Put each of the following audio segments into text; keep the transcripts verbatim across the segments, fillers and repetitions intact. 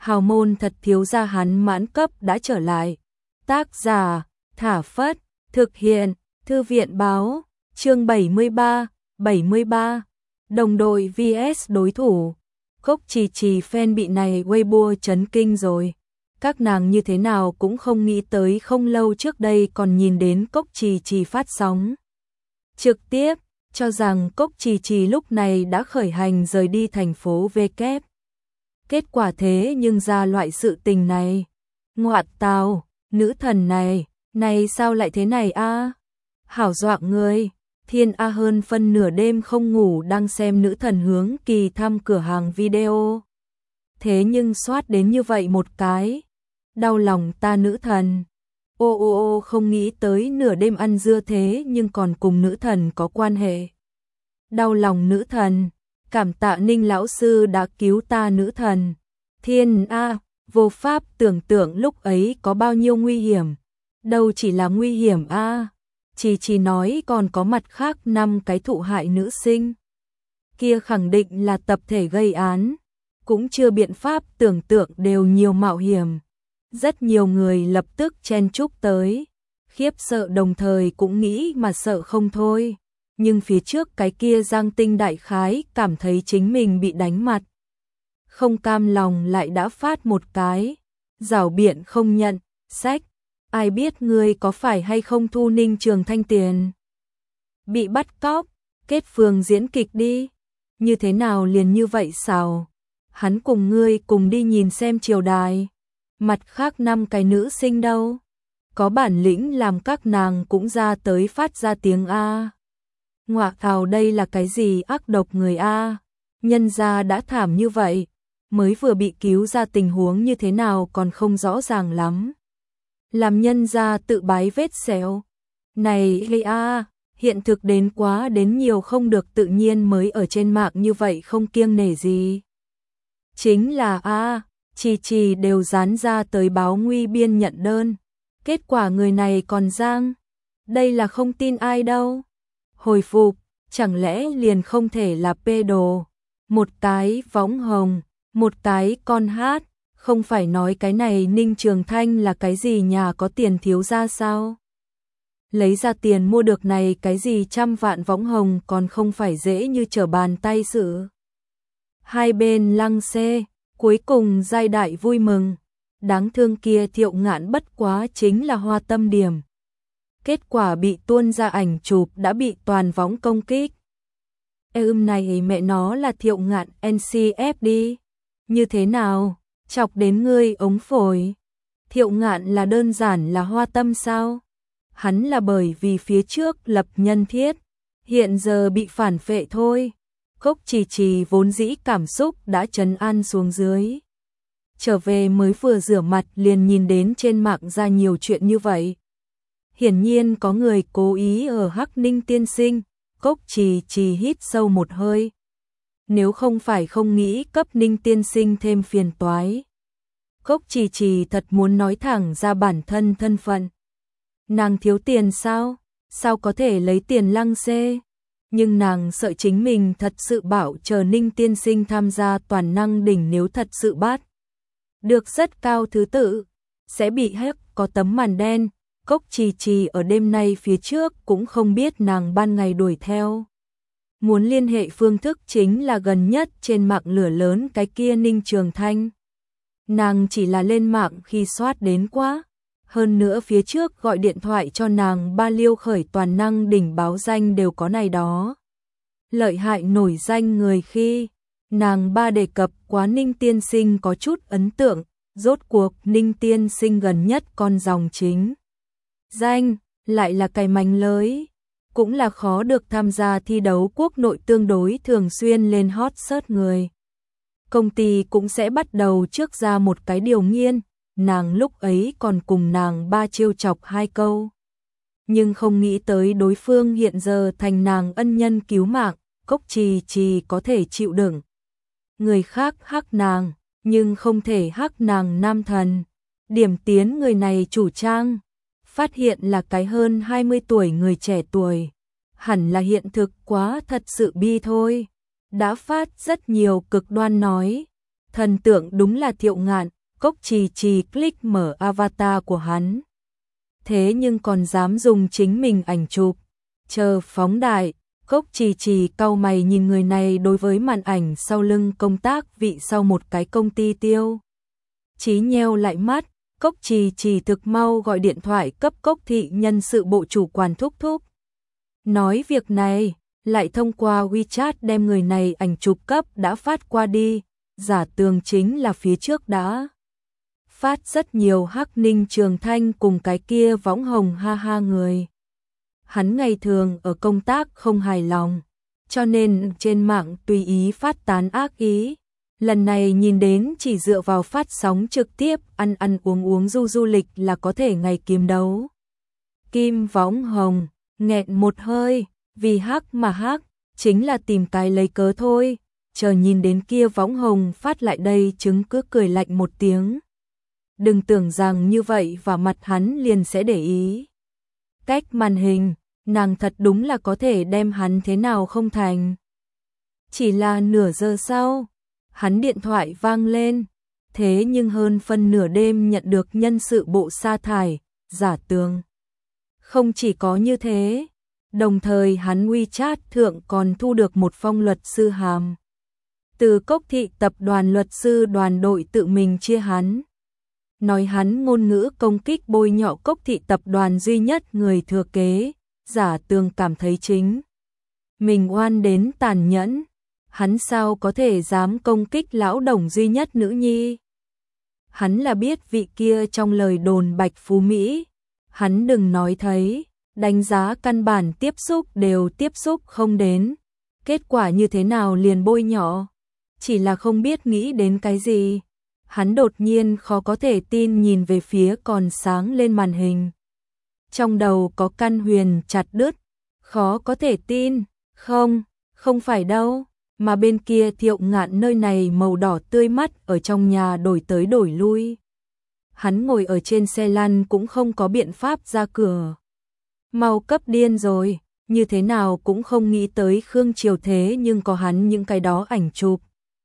hào môn thật thiếu gia hắn mãn cấp đã trở lại. Tác giả, Thả Phất, thực hiện, Thư viện báo, chương bảy mươi ba, bảy mươi ba, đồng đội vs đối thủ. Cốc Trì Trì fan bị này Weibo chấn kinh rồi. Các nàng như thế nào cũng không nghĩ tới không lâu trước đây còn nhìn đến Cốc Trì Trì phát sóng trực tiếp, cho rằng Cốc Trì Trì lúc này đã khởi hành rời đi thành phố V kép. Kết quả thế nhưng ra loại sự tình này. Ngoạt tào, nữ thần này, này sao lại thế này a? Hảo dọa người. Thiên A hơn phân nửa đêm không ngủ đang xem nữ thần hướng kỳ thăm cửa hàng video. Thế nhưng soát đến như vậy một cái. Đau lòng ta nữ thần. Ô ô ô không nghĩ tới nửa đêm ăn dưa thế nhưng còn cùng nữ thần có quan hệ. Đau lòng nữ thần. Cảm tạ Ninh lão sư đã cứu ta nữ thần. Thiên A, vô pháp tưởng tượng lúc ấy có bao nhiêu nguy hiểm. Đâu chỉ là nguy hiểm a. Chỉ chỉ nói còn có mặt khác năm cái thụ hại nữ sinh. Kia khẳng định là tập thể gây án. Cũng chưa biện pháp tưởng tượng đều nhiều mạo hiểm. Rất nhiều người lập tức chen chúc tới. Khiếp sợ đồng thời cũng nghĩ mà sợ không thôi. Nhưng phía trước cái kia Giang Tinh đại khái cảm thấy chính mình bị đánh mặt. Không cam lòng lại đã phát một cái. Giảo biện không nhận, sách. Ai biết ngươi có phải hay không thu Ninh Trường Thanh tiền. Bị bắt cóc, kết phường diễn kịch đi. Như thế nào liền như vậy sao? Hắn cùng ngươi cùng đi nhìn xem triều đài. Mặt khác năm cái nữ sinh đâu? Có bản lĩnh làm các nàng cũng ra tới phát ra tiếng A. Ngoạ thào đây là cái gì ác độc người A. Nhân gia đã thảm như vậy. Mới vừa bị cứu ra tình huống như thế nào còn không rõ ràng lắm. Làm nhân gia tự bái vết sẹo. Này Lê A, hiện thực đến quá đến nhiều không được tự nhiên mới ở trên mạng như vậy không kiêng nể gì. Chính là A, Trì Trì đều dán ra tới báo nguy biên nhận đơn. Kết quả người này còn giang. Đây là không tin ai đâu. Hồi phục, chẳng lẽ liền không thể là pê đồ. Một cái võng hồng, một cái con hát. Không phải nói cái này Ninh Trường Thanh là cái gì nhà có tiền thiếu ra sao? Lấy ra tiền mua được này cái gì trăm vạn võng hồng còn không phải dễ như trở bàn tay sự. Hai bên lăng xê, cuối cùng giai đại vui mừng. Đáng thương kia Thiệu Ngạn bất quá chính là hoa tâm điểm. Kết quả bị tuôn ra ảnh chụp đã bị toàn võng công kích. Ưm này mẹ nó là Thiệu Ngạn en xê ép đi. Như thế nào? Chọc đến ngươi ống phổi. Thiệu Ngạn là đơn giản là hoa tâm sao? Hắn là bởi vì phía trước lập nhân thiết, hiện giờ bị phản phệ thôi. Cốc Trì Trì vốn dĩ cảm xúc đã trấn an xuống dưới. Trở về mới vừa rửa mặt liền nhìn đến trên mạng ra nhiều chuyện như vậy. Hiển nhiên có người cố ý ở Hắc Ninh tiên sinh. Cốc Trì Trì hít sâu một hơi. Nếu không phải không nghĩ cấp Ninh tiên sinh thêm phiền toái. Cốc Trì Trì thật muốn nói thẳng ra bản thân thân phận. Nàng thiếu tiền sao? Sao có thể lấy tiền lăng xê? Nhưng nàng sợ chính mình thật sự bảo chờ Ninh tiên sinh tham gia toàn năng đỉnh nếu thật sự bắt. Được rất cao thứ tự. Sẽ bị hack có tấm màn đen. Cốc Trì Trì ở đêm nay phía trước cũng không biết nàng ban ngày đuổi theo. Muốn liên hệ phương thức chính là gần nhất trên mạng lửa lớn cái kia Ninh Trường Thanh. Nàng chỉ là lên mạng khi soát đến quá. Hơn nữa phía trước gọi điện thoại cho nàng ba liêu khởi toàn năng đỉnh báo danh đều có này đó. Lợi hại nổi danh người khi nàng ba đề cập quá Ninh tiên sinh có chút ấn tượng. Rốt cuộc Ninh tiên sinh gần nhất con dòng chính. Danh lại là cái mánh lới. Cũng là khó được tham gia thi đấu quốc nội tương đối thường xuyên lên hot search người. Công ty cũng sẽ bắt đầu trước ra một cái điều nghiên, nàng lúc ấy còn cùng nàng ba trêu chọc hai câu. Nhưng không nghĩ tới đối phương hiện giờ thành nàng ân nhân cứu mạng, Cốc Trì Trì có thể chịu đựng. Người khác hắc nàng, nhưng không thể hắc nàng nam thần. Điểm tiến người này chủ trang. Phát hiện là cái hơn hai mươi tuổi người trẻ tuổi. Hẳn là hiện thực quá thật sự bi thôi. Đã phát rất nhiều cực đoan nói. Thần tượng đúng là Thiệu Ngạn, Cốc Trì Trì click mở avatar của hắn. Thế nhưng còn dám dùng chính mình ảnh chụp. Chờ phóng đại, Cốc Trì Trì cau mày nhìn người này đối với màn ảnh sau lưng công tác vị sau một cái công ty tiêu. Chí nheo lại mắt, Cốc Trì Trì thực mau gọi điện thoại cấp Cốc thị nhân sự bộ chủ quản thúc thúc. Nói việc này, lại thông qua WeChat đem người này ảnh chụp cấp đã phát qua đi, giả tường chính là phía trước đã phát rất nhiều hắc Ninh Trường Thanh cùng cái kia võng hồng ha ha người. Hắn ngày thường ở công tác không hài lòng, cho nên trên mạng tùy ý phát tán ác ý. Lần này nhìn đến chỉ dựa vào phát sóng trực tiếp, ăn ăn uống uống du du lịch là có thể ngày kiếm đấu. Kim võng hồng, nghẹn một hơi, vì hắc mà hắc, chính là tìm cái lấy cớ thôi. Chờ nhìn đến kia võng hồng phát lại đây chứng cứ cười lạnh một tiếng. Đừng tưởng rằng như vậy và mặt hắn liền sẽ để ý. Cách màn hình, nàng thật đúng là có thể đem hắn thế nào không thành. Chỉ là nửa giờ sau, hắn điện thoại vang lên, thế nhưng hơn phân nửa đêm nhận được nhân sự bộ sa thải, giả tường. Không chỉ có như thế, đồng thời hắn WeChat thượng còn thu được một phong luật sư hàm. Từ Cốc thị tập đoàn luật sư đoàn đội tự mình chia hắn. Nói hắn ngôn ngữ công kích bôi nhọ Cốc thị tập đoàn duy nhất người thừa kế, giả tường cảm thấy chính mình oan đến tàn nhẫn. Hắn sao có thể dám công kích lão đồng duy nhất nữ nhi. Hắn là biết vị kia trong lời đồn Bạch Phú Mỹ. Hắn đừng nói thấy, đánh giá căn bản tiếp xúc đều tiếp xúc không đến. Kết quả như thế nào liền bôi nhọ. Chỉ là không biết nghĩ đến cái gì. Hắn đột nhiên khó có thể tin nhìn về phía còn sáng lên màn hình. Trong đầu có căn huyền chặt đứt. Khó có thể tin. Không, không phải đâu. Mà bên kia Thiệu Ngạn nơi này màu đỏ tươi mắt ở trong nhà đổi tới đổi lui. Hắn ngồi ở trên xe lăn cũng không có biện pháp ra cửa. Mau cấp điên rồi, như thế nào cũng không nghĩ tới Khương Triều thế nhưng có hắn những cái đó ảnh chụp.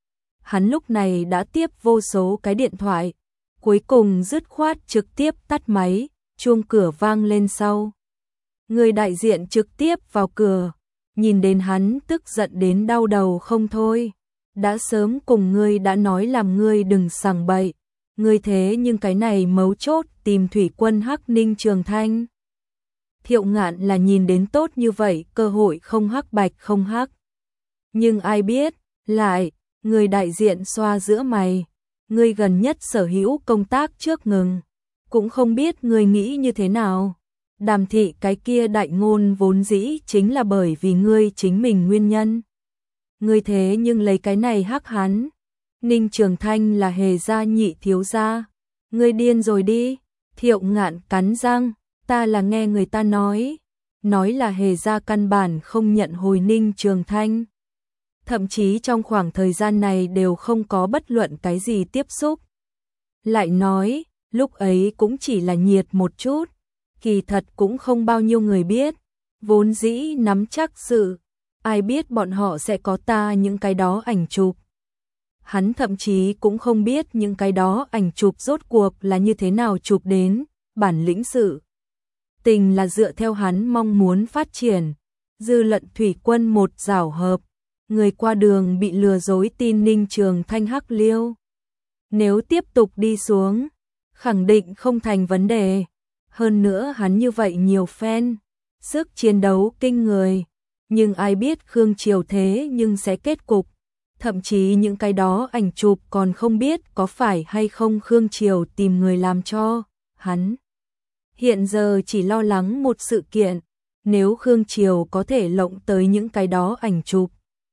Hắn lúc này đã tiếp vô số cái điện thoại, cuối cùng dứt khoát trực tiếp tắt máy, chuông cửa vang lên sau. Người đại diện trực tiếp vào cửa. Nhìn đến hắn tức giận đến đau đầu không thôi. Đã sớm cùng ngươi đã nói làm ngươi đừng sằng bậy. Ngươi thế nhưng cái này mấu chốt tìm thủy quân hắc Ninh Trường Thanh. Thiệu Ngạn là nhìn đến tốt như vậy, cơ hội không hắc bạch không hắc. Nhưng ai biết, lại, người đại diện xoa giữa mày. Ngươi gần nhất sở hữu công tác trước ngừng. Cũng không biết ngươi nghĩ như thế nào. Đàm thị cái kia đại ngôn vốn dĩ chính là bởi vì ngươi chính mình nguyên nhân. Ngươi thế nhưng lấy cái này hắc hắn. Ninh Trường Thanh là Hề gia nhị thiếu gia. Ngươi điên rồi đi. Thiệu Ngạn cắn răng. Ta là nghe người ta nói. Nói là Hề gia căn bản không nhận hồi Ninh Trường Thanh. Thậm chí trong khoảng thời gian này đều không có bất luận cái gì tiếp xúc. Lại nói, lúc ấy cũng chỉ là nhiệt một chút. Kỳ thật cũng không bao nhiêu người biết, vốn dĩ nắm chắc sự, ai biết bọn họ sẽ có ta những cái đó ảnh chụp. Hắn thậm chí cũng không biết những cái đó ảnh chụp rốt cuộc là như thế nào chụp đến, bản lĩnh sự. Tình là dựa theo hắn mong muốn phát triển, dư luận thủy quân một rảo hợp, người qua đường bị lừa dối tin Ninh Trường Thanh hắc liêu. Nếu tiếp tục đi xuống, khẳng định không thành vấn đề. Hơn nữa hắn như vậy nhiều fan, sức chiến đấu kinh người, nhưng ai biết Khương Triều thế nhưng sẽ kết cục, thậm chí những cái đó ảnh chụp còn không biết có phải hay không Khương Triều tìm người làm cho, hắn. Hiện giờ chỉ lo lắng một sự kiện, nếu Khương Triều có thể lộng tới những cái đó ảnh chụp.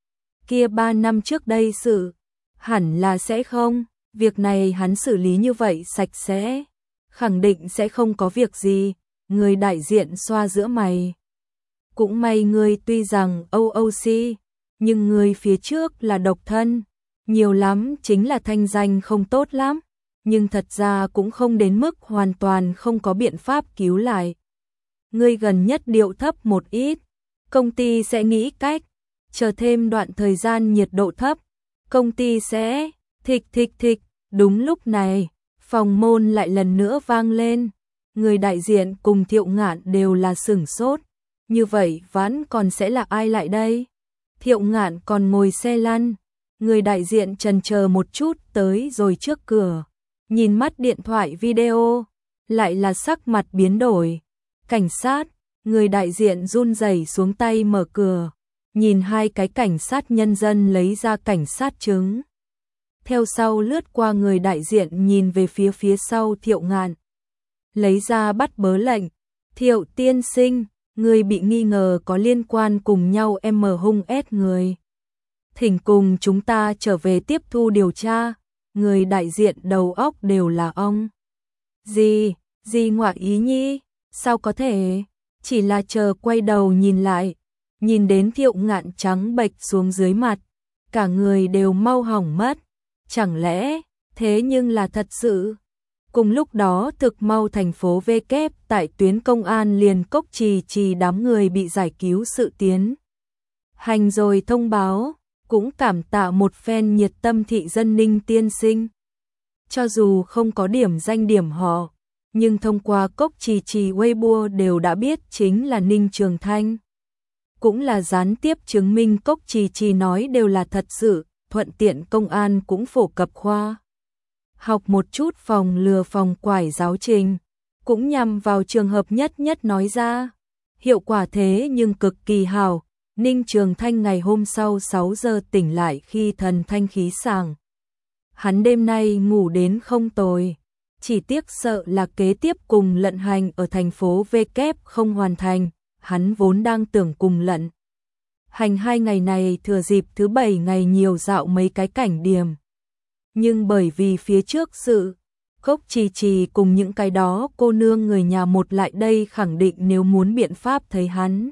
Kia ba năm trước đây sự, hẳn là sẽ không, việc này hắn xử lý như vậy sạch sẽ. Khẳng định sẽ không có việc gì, người đại diện xoa giữa mày. Cũng may ngươi tuy rằng ô ô xê, nhưng người phía trước là độc thân, nhiều lắm chính là thanh danh không tốt lắm, nhưng thật ra cũng không đến mức hoàn toàn không có biện pháp cứu lại. Ngươi gần nhất điệu thấp một ít, công ty sẽ nghĩ cách, chờ thêm đoạn thời gian nhiệt độ thấp, công ty sẽ thịch thịch thịch, đúng lúc này. Phòng môn lại lần nữa vang lên. Người đại diện cùng Thiệu Ngạn đều là sửng sốt. Như vậy vẫn còn sẽ là ai lại đây? Thiệu Ngạn còn ngồi xe lăn. Người đại diện chần chờ một chút tới rồi trước cửa. Nhìn mắt điện thoại video. Lại là sắc mặt biến đổi. Cảnh sát. Người đại diện run rẩy xuống tay mở cửa. Nhìn hai cái cảnh sát nhân dân lấy ra cảnh sát chứng. Theo sau lướt qua người đại diện nhìn về phía phía sau Thiệu Ngạn. Lấy ra bắt bớ lệnh. Thiệu tiên sinh, người bị nghi ngờ có liên quan cùng nhau em hung ép người. Thỉnh cùng chúng ta trở về tiếp thu điều tra. Người đại diện đầu óc đều là ông. Gì, gì ngoại ý nhi, sao có thể? Chỉ là chờ quay đầu nhìn lại. Nhìn đến Thiệu Ngạn trắng bệch xuống dưới mặt. Cả người đều mau hỏng mất. Chẳng lẽ, thế nhưng là thật sự? Cùng lúc đó thực mau thành phố V kép tại tuyến công an liền cốc trì trì đám người bị giải cứu sự tiến. Hành rồi thông báo, cũng cảm tạ một phen nhiệt tâm thị dân Ninh tiên sinh. Cho dù không có điểm danh điểm họ, nhưng thông qua cốc trì trì Weibo đều đã biết chính là Ninh Trường Thanh. Cũng là gián tiếp chứng minh cốc trì trì nói đều là thật sự, thuận tiện công an cũng phổ cập khoa. Học một chút phòng lừa phòng quải giáo trình, cũng nhằm vào trường hợp nhất nhất nói ra. Hiệu quả thế nhưng cực kỳ hào. Ninh Trường Thanh ngày hôm sau sáu giờ tỉnh lại khi thần thanh khí sảng. Hắn đêm nay ngủ đến không tồi. Chỉ tiếc sợ là kế tiếp cùng lận hành ở thành phố V kép không hoàn thành. Hắn vốn đang tưởng cùng lận hành hai ngày này thừa dịp thứ bảy ngày nhiều dạo mấy cái cảnh điểm. Nhưng bởi vì phía trước sự, cốc trì trì cùng những cái đó cô nương người nhà một lại đây khẳng định nếu muốn biện pháp thấy hắn.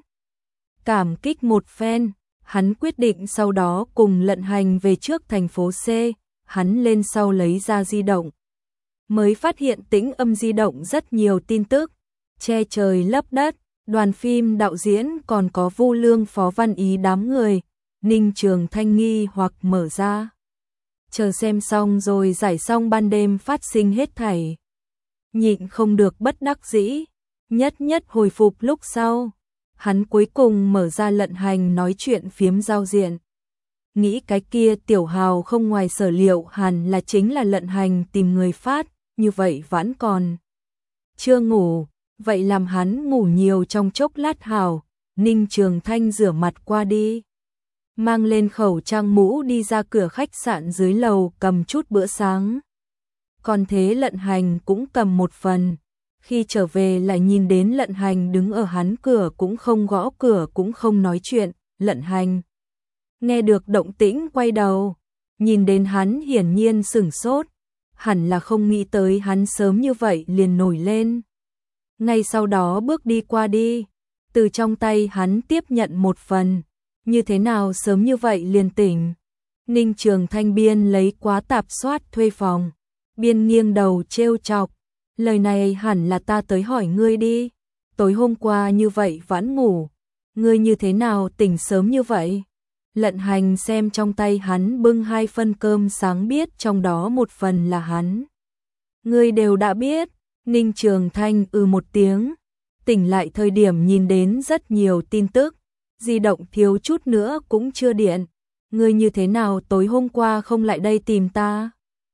Cảm kích một phen, hắn quyết định sau đó cùng lận hành về trước thành phố C, hắn lên sau lấy ra di động. Mới phát hiện tĩnh âm di động rất nhiều tin tức, che trời lấp đất, đoàn phim đạo diễn còn có Vu Lương Phó Văn Ý đám người, Ninh Trường Thanh nghi hoặc mở ra. Chờ xem xong rồi giải xong ban đêm phát sinh hết thảy. Nhịn không được bất đắc dĩ, nhất nhất hồi phục lúc sau. Hắn cuối cùng mở ra lận hành nói chuyện phiếm giao diện. Nghĩ cái kia tiểu hào không ngoài sở liệu hẳn là chính là lận hành tìm người phát, như vậy vẫn còn chưa ngủ, vậy làm hắn ngủ nhiều trong chốc lát hào. Ninh Trường Thanh rửa mặt qua đi, mang lên khẩu trang mũ đi ra cửa khách sạn dưới lầu cầm chút bữa sáng. Còn thế lận hành cũng cầm một phần. Khi trở về lại nhìn đến lận hành đứng ở hắn cửa cũng không gõ cửa cũng không nói chuyện. Lận hành nghe được động tĩnh quay đầu, nhìn đến hắn hiển nhiên sửng sốt, hẳn là không nghĩ tới hắn sớm như vậy liền nổi lên. Ngay sau đó bước đi qua đi, từ trong tay hắn tiếp nhận một phần. Như thế nào sớm như vậy liền tỉnh? Ninh Trường Thanh biên lấy quá tạp soát thuê phòng, biên nghiêng đầu trêu chọc. Lời này hẳn là ta tới hỏi ngươi đi. Tối hôm qua như vậy vẫn ngủ, ngươi như thế nào tỉnh sớm như vậy? Lận hành xem trong tay hắn bưng hai phân cơm sáng biết trong đó một phần là hắn. Ngươi đều đã biết. Ninh Trường Thanh ư một tiếng. Tỉnh lại thời điểm nhìn đến rất nhiều tin tức. Di động thiếu chút nữa cũng chưa điện. Ngươi như thế nào tối hôm qua không lại đây tìm ta?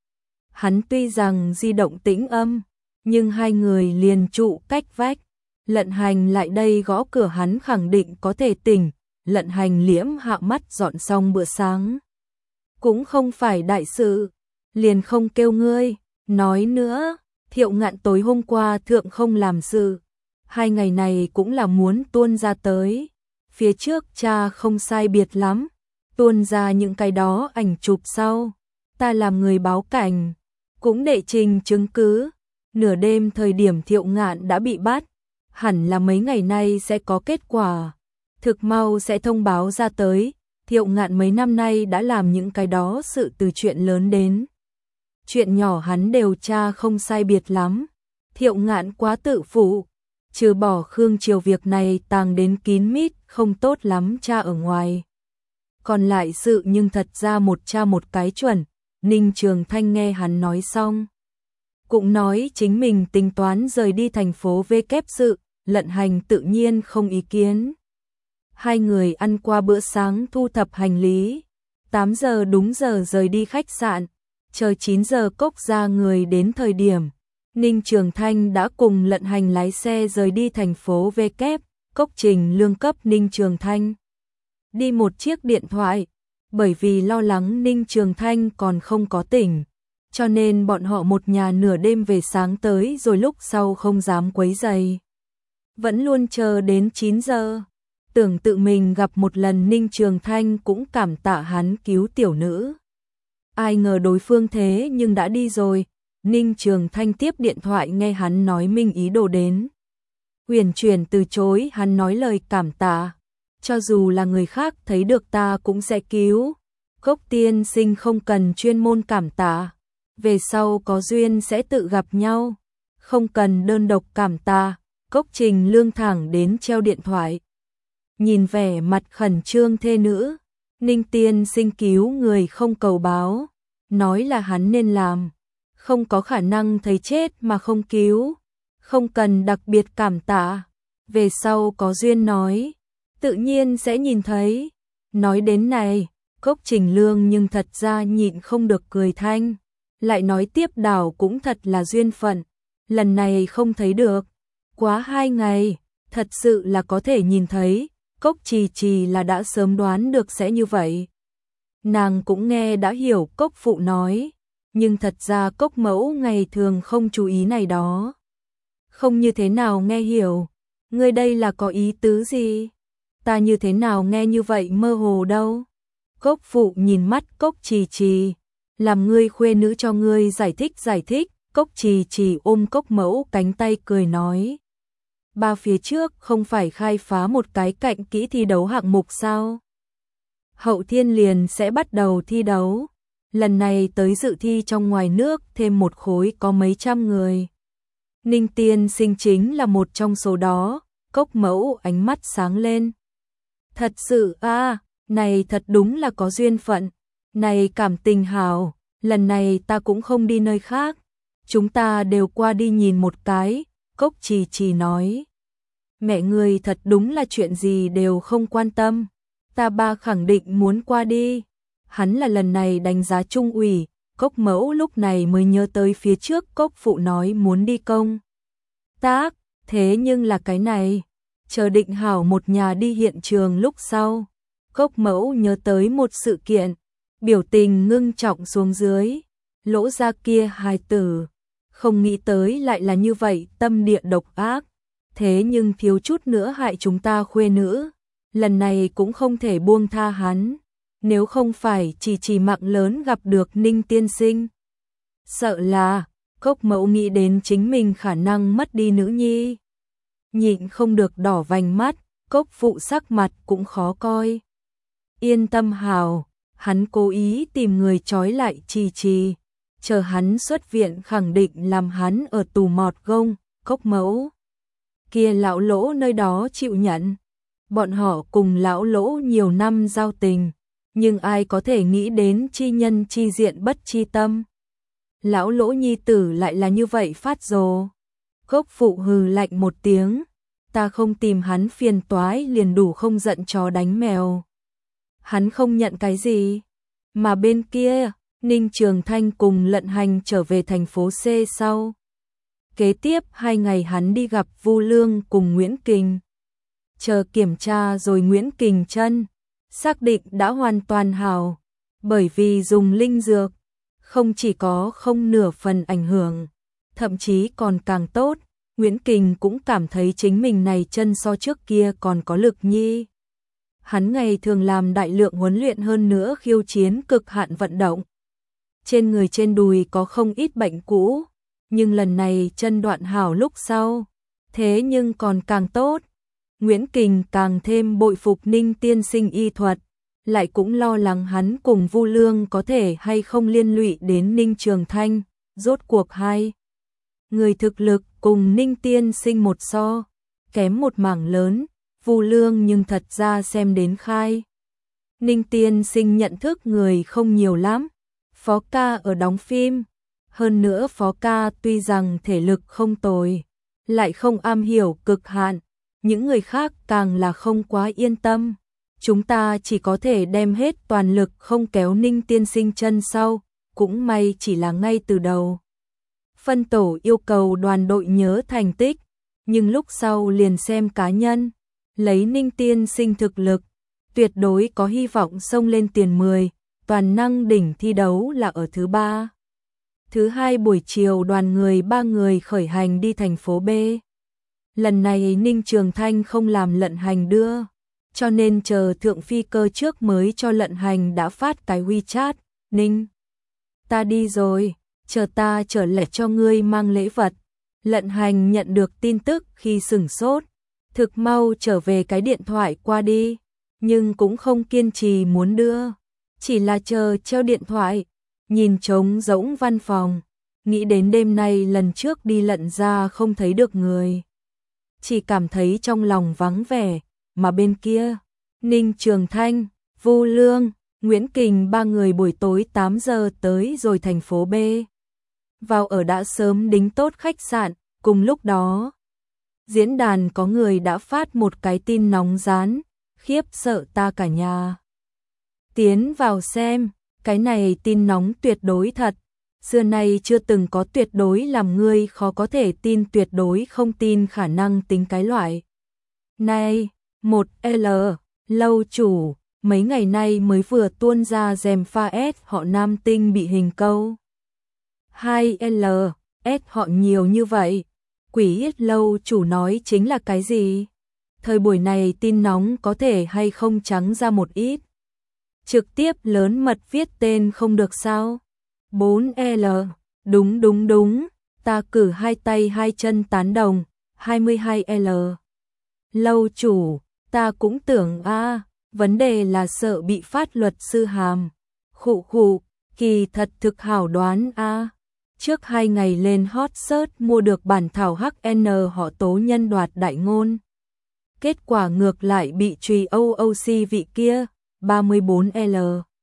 Hắn tuy rằng di động tĩnh âm, nhưng hai người liền trụ cách vách. Lận hành lại đây gõ cửa hắn khẳng định có thể tỉnh. Lận hành liễm hạ mắt dọn xong bữa sáng. Cũng không phải đại sự, liền không kêu ngươi. Nói nữa, Thiệu Ngạn tối hôm qua thượng không làm sự. Hai ngày này cũng là muốn tuôn ra tới. Phía trước cha không sai biệt lắm, tuôn ra những cái đó ảnh chụp sau. Ta làm người báo cảnh, cũng đệ trình chứng cứ. Nửa đêm thời điểm Thiệu Ngạn đã bị bắt, hẳn là mấy ngày nay sẽ có kết quả. Thực mau sẽ thông báo ra tới. Thiệu Ngạn mấy năm nay đã làm những cái đó sự từ chuyện lớn đến chuyện nhỏ hắn đều tra không sai biệt lắm. Thiệu Ngạn quá tự phụ, trừ bỏ Khương Triều việc này tàng đến kín mít, không tốt lắm tra ở ngoài. Còn lại sự nhưng thật ra một tra một cái chuẩn. Ninh Trường Thanh nghe hắn nói xong, cũng nói chính mình tính toán rời đi thành phố V kép sự, Lận Hành tự nhiên không ý kiến. Hai người ăn qua bữa sáng thu thập hành lý, tám giờ đúng giờ rời đi khách sạn, chờ chín giờ Cốc ra người đến thời điểm. Ninh Trường Thanh đã cùng Lận Hành lái xe rời đi thành phố V kép, Cốc Trình Lương cấp Ninh Trường Thanh đi một chiếc điện thoại, bởi vì lo lắng Ninh Trường Thanh còn không có tỉnh, cho nên bọn họ một nhà nửa đêm về sáng tới rồi lúc sau không dám quấy rầy. Vẫn luôn chờ đến chín giờ, tưởng tự mình gặp một lần Ninh Trường Thanh cũng cảm tạ hắn cứu tiểu nữ. Ai ngờ đối phương thế nhưng đã đi rồi, Ninh Trường Thanh tiếp điện thoại nghe hắn nói minh ý đồ đến. Huyền chuyển từ chối hắn nói lời cảm tạ, cho dù là người khác thấy được ta cũng sẽ cứu. Cốc tiên sinh không cần chuyên môn cảm tạ, về sau có duyên sẽ tự gặp nhau, không cần đơn độc cảm tạ. Cốc Trình Lương thẳng đến treo điện thoại. Nhìn vẻ mặt khẩn trương thê nữ, Ninh tiên sinh cứu người không cầu báo, nói là hắn nên làm, không có khả năng thấy chết mà không cứu, không cần đặc biệt cảm tạ, về sau có duyên nói, tự nhiên sẽ nhìn thấy. Nói đến này, Cốc Trình Lương nhưng thật ra nhịn không được cười thanh, lại nói tiếp đảo cũng thật là duyên phận, lần này không thấy được, quá hai ngày, thật sự là có thể nhìn thấy. Cốc Trì Trì là đã sớm đoán được sẽ như vậy. Nàng cũng nghe đã hiểu Cốc phụ nói, nhưng thật ra Cốc mẫu ngày thường không chú ý này đó. Không như thế nào nghe hiểu, ngươi đây là có ý tứ gì? Ta như thế nào nghe như vậy mơ hồ đâu? Cốc phụ nhìn mắt Cốc Trì Trì, làm ngươi khuê nữ cho ngươi giải thích giải thích. Cốc Trì Trì ôm Cốc mẫu cánh tay cười nói. Ba phía trước không phải khai phá một cái cạnh kỹ thi đấu hạng mục sao? Hậu thiên liền sẽ bắt đầu thi đấu. Lần này tới dự thi trong ngoài nước thêm một khối có mấy trăm người. Ninh tiên sinh chính là một trong số đó. Cốc mẫu ánh mắt sáng lên. Thật sự a, à, này thật đúng là có duyên phận. Này cảm tình hảo, lần này ta cũng không đi nơi khác. Chúng ta đều qua đi nhìn một cái. Cốc Trì Trì nói. Mẹ người thật đúng là chuyện gì đều không quan tâm. Ta ba khẳng định muốn qua đi. Hắn là lần này đánh giá trung ủy. Cốc mẫu lúc này mới nhớ tới phía trước Cốc phụ nói muốn đi công tác. Thế nhưng là cái này. Chờ định hảo một nhà đi hiện trường lúc sau. Cốc mẫu nhớ tới một sự kiện. Biểu tình ngưng trọng xuống dưới. Lỗ ra kia hài tử. Không nghĩ tới lại là như vậy, tâm địa độc ác, thế nhưng thiếu chút nữa hại chúng ta khuê nữ, lần này cũng không thể buông tha hắn, nếu không phải chỉ chỉ mạng lớn gặp được Ninh tiên sinh. Sợ là, Cốc mẫu nghĩ đến chính mình khả năng mất đi nữ nhi. Nhịn không được đỏ vành mắt, Cốc phụ sắc mặt cũng khó coi. Yên tâm hào, hắn cố ý tìm người trói lại Trì Trì. Chờ hắn xuất viện khẳng định làm hắn ở tù mọt gông. Cốc mẫu kia lão lỗ nơi đó chịu nhận. Bọn họ cùng lão lỗ nhiều năm giao tình, nhưng ai có thể nghĩ đến chi nhân chi diện bất chi tâm. Lão lỗ nhi tử lại là như vậy phát rồ. Cốc phụ hừ lạnh một tiếng, ta không tìm hắn phiền toái liền đủ không giận chó đánh mèo. Hắn không nhận cái gì, mà bên kia Ninh Trường Thanh cùng Lận Hành trở về thành phố C sau. Kế tiếp hai ngày hắn đi gặp Vu Lương cùng Nguyễn Kình. Chờ kiểm tra rồi Nguyễn Kình chân, xác định đã hoàn toàn hảo, bởi vì dùng linh dược, không chỉ có không nửa phần ảnh hưởng, thậm chí còn càng tốt. Nguyễn Kình cũng cảm thấy chính mình này chân so trước kia còn có lực nhi. Hắn ngày thường làm đại lượng huấn luyện hơn nữa khiêu chiến cực hạn vận động. Trên người trên đùi có không ít bệnh cũ, nhưng lần này chân đoạn hảo lúc sau, thế nhưng còn càng tốt. Nguyễn Kình càng thêm bội phục Ninh tiên sinh y thuật, lại cũng lo lắng hắn cùng Vu Lương có thể hay không liên lụy đến Ninh Trường Thanh, rốt cuộc hai người thực lực cùng Ninh tiên sinh một so, kém một mảng lớn, Vu Lương nhưng thật ra xem đến khai. Ninh tiên sinh nhận thức người không nhiều lắm. Phó ca ở đóng phim, Hơn nữa Phó ca tuy rằng thể lực không tồi, lại không am hiểu cực hạn, những người khác càng là không quá yên tâm. Chúng ta chỉ có thể đem hết toàn lực không kéo Ninh tiên sinh chân sau, cũng may chỉ là ngay từ đầu. Phân tổ yêu cầu đoàn đội nhớ thành tích, nhưng lúc sau liền xem cá nhân, lấy Ninh tiên sinh thực lực, tuyệt đối có hy vọng xông lên tiền mười, toàn năng đỉnh thi đấu là ở thứ ba. Thứ hai buổi chiều đoàn người ba người khởi hành đi thành phố B. Lần này Ninh Trường Thanh không làm lận hành đưa, cho nên chờ thượng phi cơ trước mới cho lận hành đã phát cái WeChat, Ninh. Ta đi rồi, chờ ta trở lại cho ngươi mang lễ vật. Lận hành nhận được tin tức khi sửng sốt, thực mau trở về cái điện thoại qua đi, nhưng cũng không kiên trì muốn đưa, chỉ là chờ treo điện thoại, nhìn trống rỗng văn phòng, nghĩ đến đêm nay lần trước đi lận ra không thấy được người. Chỉ cảm thấy trong lòng vắng vẻ, mà bên kia, Ninh Trường Thanh, Vu Lương, Nguyễn Kình ba người buổi tối tám giờ tới rồi thành phố B. Vào ở đã sớm đính tốt khách sạn, cùng lúc đó. Diễn đàn có người đã phát một cái tin nóng dán, khiếp sợ ta cả nhà. Tiến vào xem, cái này tin nóng tuyệt đối thật. Xưa nay chưa từng có tuyệt đối làm ngươi khó có thể tin tuyệt đối không tin khả năng tính cái loại. Này, một L, lâu chủ, mấy ngày nay mới vừa tuôn ra dèm pha S họ nam tinh bị hình câu. hai L, S họ nhiều như vậy, quỷ ít lâu chủ nói chính là cái gì? Thời buổi này tin nóng có thể hay không trắng ra một ít. Trực tiếp lớn mật viết tên không được sao? bốn L, đúng đúng đúng, ta cử hai tay hai chân tán đồng, hai mươi hai L. Lâu chủ, ta cũng tưởng a, vấn đề là sợ bị phát luật sư hàm. Khụ khụ, kỳ thật thực hảo đoán a. Trước hai ngày lên hot search mua được bản thảo hát en họ tố nhân đoạt đại ngôn. Kết quả ngược lại bị truy o o xê vị kia, ba mươi bốn L.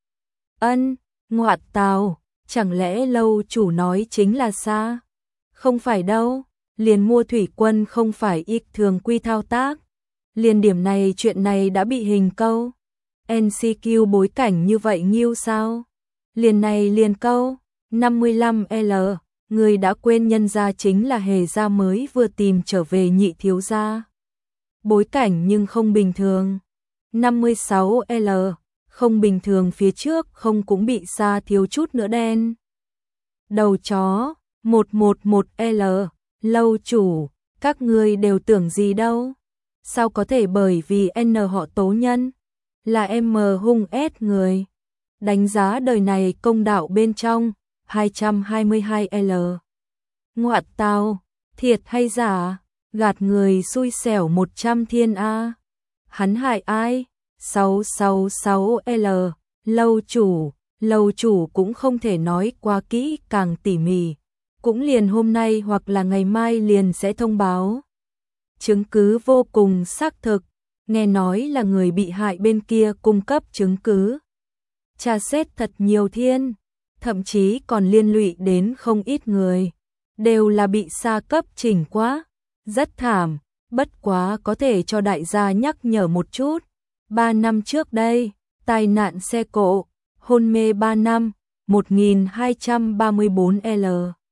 Ân, ngoạt tào, chẳng lẽ lâu chủ nói chính là xa? Không phải đâu, liền mua thủy quân không phải ít thường quy thao tác. Liền điểm này chuyện này đã bị hình câu. en xê quy bối cảnh như vậy nhiêu sao? Liền này liền câu, năm mươi lăm L, người đã quên nhân gia chính là hề gia mới vừa tìm trở về nhị thiếu gia. Bối cảnh nhưng không bình thường. năm mươi sáu L, không bình thường phía trước không cũng bị xa thiếu chút nữa đen. Đầu chó, một một một L, lâu chủ, các ngươi đều tưởng gì đâu. Sao có thể bởi vì N họ tố nhân, là M hung S người. Đánh giá đời này công đạo bên trong, hai trăm hai mươi hai L. Ngoạt tao, thiệt hay giả, gạt người xui xẻo một trăm thiên A. Hắn hại ai? sáu sáu sáu L, lâu chủ, lâu chủ cũng không thể nói quá kỹ càng tỉ mỉ. Cũng liền hôm nay hoặc là ngày mai liền sẽ thông báo. Chứng cứ vô cùng xác thực, nghe nói là người bị hại bên kia cung cấp chứng cứ. Tra xét thật nhiều thiên, thậm chí còn liên lụy đến không ít người, đều là bị sa cấp chỉnh quá, rất thảm, bất quá có thể cho đại gia nhắc nhở một chút. Ba năm trước đây, tai nạn xe cộ, hôn mê ba năm, một nghìn hai trăm ba mươi bốn L.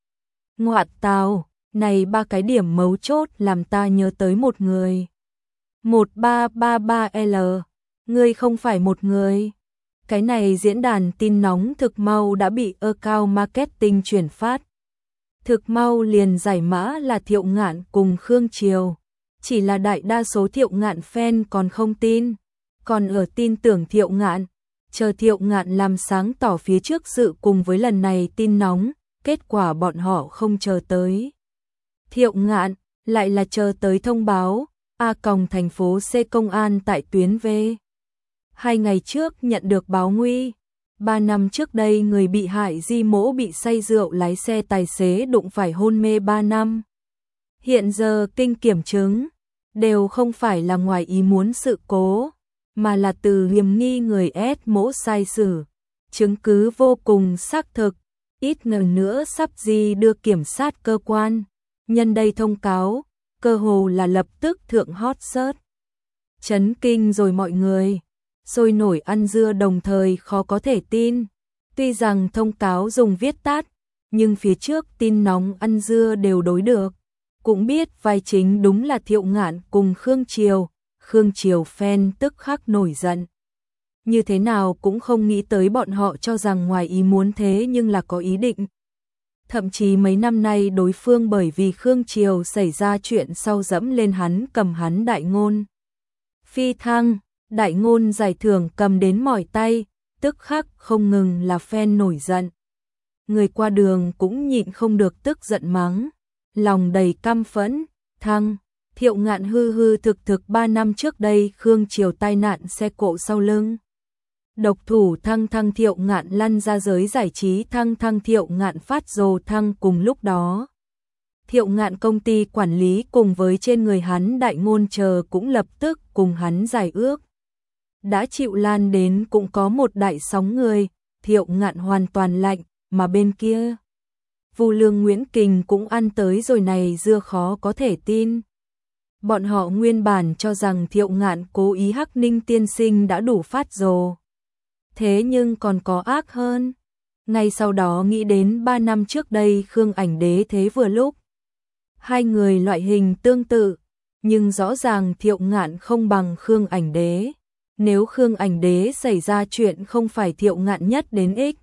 Ngoạt tào, này ba cái điểm mấu chốt làm ta nhớ tới một người. một ba ba ba L, ngươi không phải một người. Cái này diễn đàn tin nóng thực mau đã bị account marketing chuyển phát. Thực mau liền giải mã là Thiệu Ngạn cùng Khương Triều. Chỉ là đại đa số Thiệu Ngạn fan còn không tin. Còn ở tin tưởng Thiệu Ngạn, chờ Thiệu Ngạn làm sáng tỏ phía trước sự cùng với lần này tin nóng, kết quả bọn họ không chờ tới. Thiệu Ngạn lại là chờ tới thông báo, A còng thành phố C công an tại tuyến V. Hai ngày trước nhận được báo nguy, ba năm trước đây người bị hại Di Mỗ bị say rượu lái xe tài xế đụng phải hôn mê ba năm. Hiện giờ kinh kiểm chứng, đều không phải là ngoài ý muốn sự cố, mà là từ hiểm nghi người S Mỗ sai xử, chứng cứ vô cùng xác thực, ít ngờ nữa sắp gì đưa kiểm sát cơ quan. Nhân đây thông cáo, cơ hồ là lập tức thượng hot search. Chấn kinh rồi mọi người, sôi nổi ăn dưa đồng thời khó có thể tin. Tuy rằng thông cáo dùng viết tắt, nhưng phía trước tin nóng ăn dưa đều đối được. Cũng biết vai chính đúng là Thiệu Ngạn cùng Khương Triều, Khương Triều fan tức khắc nổi giận. Như thế nào cũng không nghĩ tới bọn họ cho rằng ngoài ý muốn thế nhưng là có ý định. Thậm chí mấy năm nay đối phương bởi vì Khương Triều xảy ra chuyện sau dẫm lên hắn cầm hắn đại ngôn. Phi thăng, đại ngôn giải thưởng cầm đến mỏi tay, tức khắc không ngừng là fan nổi giận. Người qua đường cũng nhịn không được tức giận mắng, lòng đầy căm phẫn, thăng, Thiệu Ngạn hư hư thực thực ba năm trước đây Khương Triều tai nạn xe cộ sau lưng. Độc thủ thăng thăng Thiệu Ngạn lăn ra giới giải trí thăng thăng Thiệu Ngạn phát rồ thăng cùng lúc đó. Thiệu Ngạn công ty quản lý cùng với trên người hắn đại ngôn chờ cũng lập tức cùng hắn giải ước. Đã chịu lan đến cũng có một đại sóng người, Thiệu Ngạn hoàn toàn lạnh, mà bên kia. Vu Lương Nguyễn Kình cũng ăn tới rồi này dưa khó có thể tin. Bọn họ nguyên bản cho rằng Thiệu Ngạn cố ý hắc Ninh tiên sinh đã đủ phát rồ. Thế nhưng còn có ác hơn. Ngay sau đó nghĩ đến ba năm trước đây Khương Ảnh Đế thế vừa lúc. Hai người loại hình tương tự, nhưng rõ ràng Thiệu Ngạn không bằng Khương Ảnh Đế. Nếu Khương Ảnh Đế xảy ra chuyện không phải Thiệu Ngạn nhất đến ích.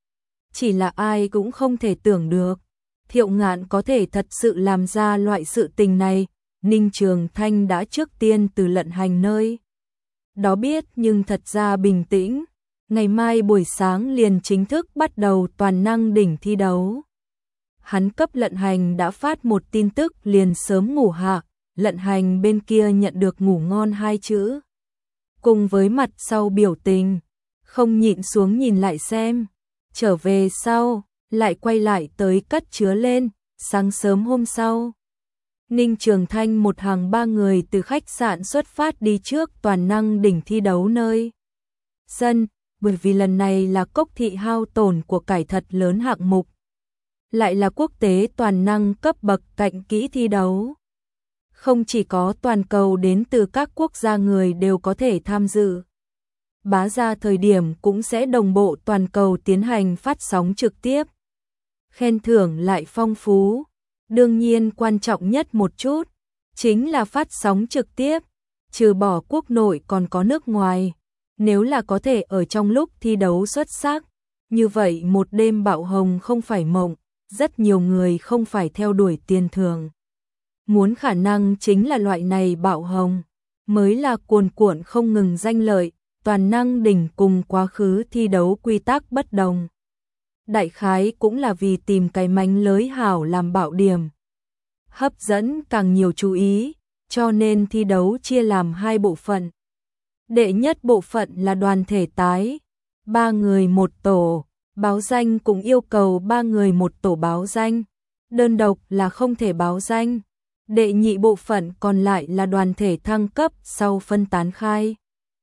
Chỉ là ai cũng không thể tưởng được. Thiệu Ngạn có thể thật sự làm ra loại sự tình này. Ninh Trường Thanh đã trước tiên từ lận hành nơi đó biết nhưng thật ra bình tĩnh. Ngày mai buổi sáng liền chính thức bắt đầu toàn năng đỉnh thi đấu. Hắn cấp lận hành đã phát một tin tức liền sớm ngủ hạ, lận hành bên kia nhận được ngủ ngon hai chữ. Cùng với mặt sau biểu tình, không nhịn xuống nhìn lại xem. Trở về sau, lại quay lại tới cất chứa lên, sáng sớm hôm sau. Ninh Trường Thanh một hàng ba người từ khách sạn xuất phát đi trước toàn năng đỉnh thi đấu nơi sân, bởi vì lần này là cốc thị hao tổn của cải thật lớn hạng mục. Lại là quốc tế toàn năng cấp bậc cạnh kỹ thi đấu. Không chỉ có toàn cầu đến từ các quốc gia người đều có thể tham dự. Bá ra thời điểm cũng sẽ đồng bộ toàn cầu tiến hành phát sóng trực tiếp. Khen thưởng lại phong phú. Đương nhiên quan trọng nhất một chút, chính là phát sóng trực tiếp, trừ bỏ quốc nội còn có nước ngoài. Nếu là có thể ở trong lúc thi đấu xuất sắc, như vậy một đêm bạo hồng không phải mộng, rất nhiều người không phải theo đuổi tiền thưởng. Muốn khả năng chính là loại này bạo hồng, mới là cuồn cuộn không ngừng danh lợi, toàn năng đỉnh cùng quá khứ thi đấu quy tắc bất đồng. Đại khái cũng là vì tìm cái mánh lới hảo làm bạo điểm. Hấp dẫn càng nhiều chú ý, cho nên thi đấu chia làm hai bộ phận. Đệ nhất bộ phận là đoàn thể tái, ba người một tổ, báo danh cũng yêu cầu ba người một tổ báo danh, đơn độc là không thể báo danh. Đệ nhị bộ phận còn lại là đoàn thể thăng cấp sau phân tán khai.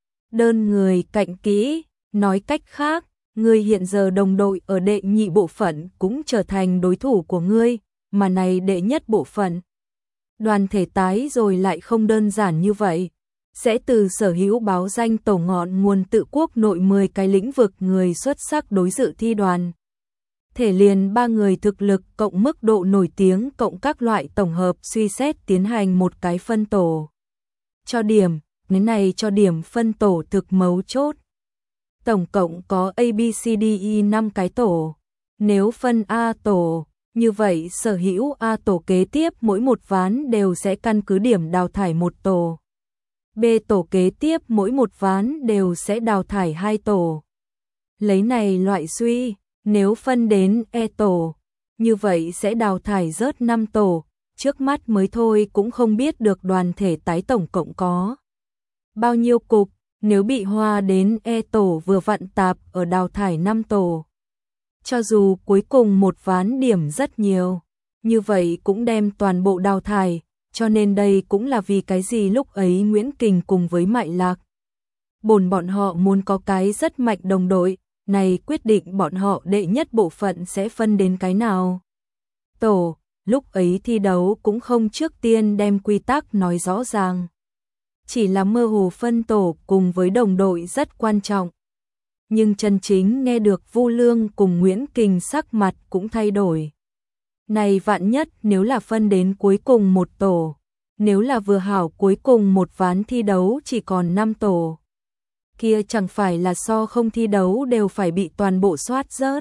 Đơn người cạnh kỹ, nói cách khác, ngươi hiện giờ đồng đội ở đệ nhị bộ phận cũng trở thành đối thủ của ngươi, mà này đệ nhất bộ phận. Đoàn thể tái rồi lại không đơn giản như vậy, sẽ từ sở hữu báo danh tổ ngọn nguồn tự quốc nội mười cái lĩnh vực người xuất sắc đối dự thi đoàn. Thể liền ba người thực lực cộng mức độ nổi tiếng cộng các loại tổng hợp suy xét tiến hành một cái phân tổ. Cho điểm, cái này cho điểm phân tổ thực mấu chốt. Tổng cộng có A B C D E năm cái tổ. Nếu phân A tổ, như vậy sở hữu A tổ kế tiếp mỗi một ván đều sẽ căn cứ điểm đào thải một tổ. B tổ kế tiếp mỗi một ván đều sẽ đào thải hai tổ. Lấy này loại suy, nếu phân đến E tổ, như vậy sẽ đào thải rớt năm tổ, trước mắt mới thôi cũng không biết được đoàn thể tái tổng cộng có bao nhiêu cục. Nếu bị hoa đến E tổ vừa vặn tạp ở đào thải năm tổ. Cho dù cuối cùng một ván điểm rất nhiều, như vậy cũng đem toàn bộ đào thải, cho nên đây cũng là vì cái gì lúc ấy Nguyễn Kình cùng với Mại Lạc. Bổn bọn họ muốn có cái rất mạnh đồng đội, này quyết định bọn họ đệ nhất bộ phận sẽ phân đến cái nào. Tổ, lúc ấy thi đấu cũng không trước tiên đem quy tắc nói rõ ràng. Chỉ là mơ hồ phân tổ cùng với đồng đội rất quan trọng. Nhưng chân chính nghe được Vu Lương cùng Nguyễn Kình sắc mặt cũng thay đổi. Này vạn nhất nếu là phân đến cuối cùng một tổ, nếu là vừa hảo cuối cùng một ván thi đấu chỉ còn năm tổ, kia chẳng phải là so không thi đấu đều phải bị toàn bộ soát rớt.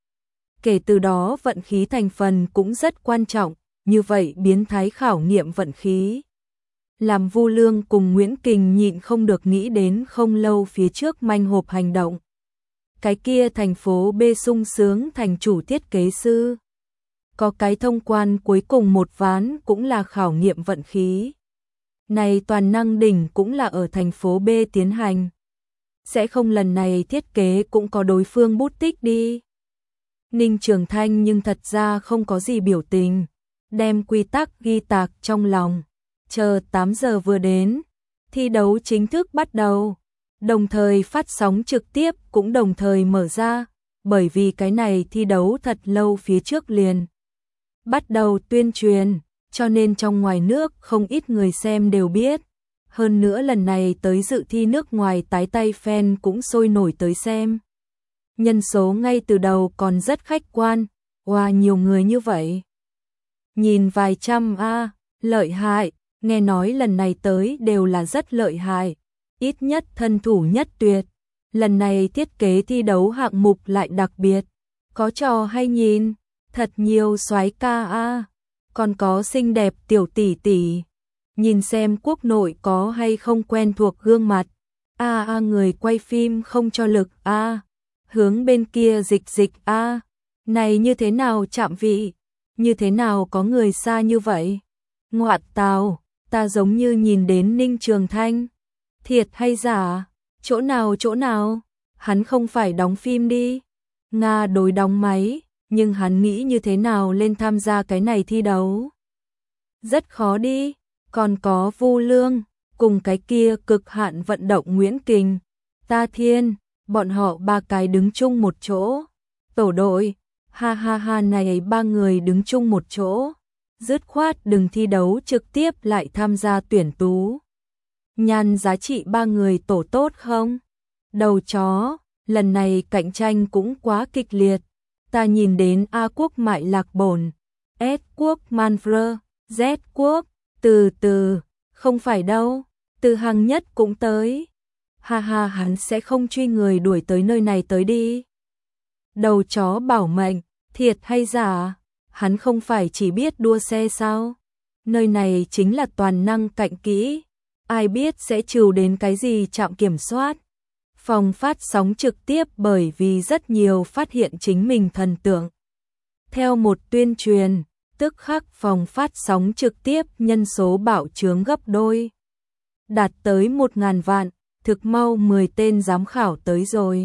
Kể từ đó vận khí thành phần cũng rất quan trọng, như vậy biến thái khảo nghiệm vận khí. Làm Vu Lương cùng Nguyễn Kình nhịn không được nghĩ đến không lâu phía trước manh hộp hành động. Cái kia thành phố B sung sướng thành chủ thiết kế sư. Có cái thông quan cuối cùng một ván cũng là khảo nghiệm vận khí. Này toàn năng đỉnh cũng là ở thành phố B tiến hành. Sẽ không lần này thiết kế cũng có đối phương bút tích đi. Ninh Trường Thanh nhưng thật ra không có gì biểu tình, đem quy tắc ghi tạc trong lòng. Chờ tám giờ vừa đến, thi đấu chính thức bắt đầu. Đồng thời phát sóng trực tiếp cũng đồng thời mở ra, bởi vì cái này thi đấu thật lâu phía trước liền bắt đầu tuyên truyền, cho nên trong ngoài nước không ít người xem đều biết. Hơn nữa lần này tới dự thi nước ngoài tái tay fan cũng sôi nổi tới xem. Nhân số ngay từ đầu còn rất khách quan, wow nhiều người như vậy. Nhìn vài trăm a, à, lợi hại, nghe nói lần này tới đều là rất lợi hại. Ít nhất thân thủ nhất tuyệt. Lần này thiết kế thi đấu hạng mục lại đặc biệt. Có trò hay nhìn, thật nhiều soái ca a, còn có xinh đẹp tiểu tỷ tỷ. Nhìn xem quốc nội có hay không quen thuộc gương mặt. A a người quay phim không cho lực a. Hướng bên kia dịch dịch a. Này như thế nào chạm vị? Như thế nào có người xa như vậy? Ngoạt tào, ta giống như nhìn đến Ninh Trường Thanh. Thiệt hay giả? Chỗ nào chỗ nào? Hắn không phải đóng phim đi. Nga đối đóng máy, nhưng hắn nghĩ như thế nào lên tham gia cái này thi đấu? Rất khó đi. Còn có Vu Lương, cùng cái kia cực hạn vận động Nguyễn Kình, Ta Thiên, bọn họ ba cái đứng chung một chỗ. Tổ đội, ha ha ha này ba người đứng chung một chỗ. Dứt khoát đừng thi đấu trực tiếp lại tham gia tuyển tú. Nhan giá trị ba người tổ tốt không? Đầu chó, lần này cạnh tranh cũng quá kịch liệt. Ta nhìn đến A quốc Mại Lạc Bổn, S quốc Manfred, Z quốc, từ từ, không phải đâu, từ hàng nhất cũng tới. Ha ha hắn sẽ không truy người đuổi tới nơi này tới đi. Đầu chó bảo mệnh, thiệt hay giả? Hắn không phải chỉ biết đua xe sao? Nơi này chính là toàn năng cạnh kỹ. Ai biết sẽ trừ đến cái gì trạm kiểm soát. Phòng phát sóng trực tiếp bởi vì rất nhiều phát hiện chính mình thần tượng. Theo một tuyên truyền, tức khắc phòng phát sóng trực tiếp nhân số bạo chướng gấp đôi. Đạt tới một ngàn vạn, thực mau mười tên giám khảo tới rồi.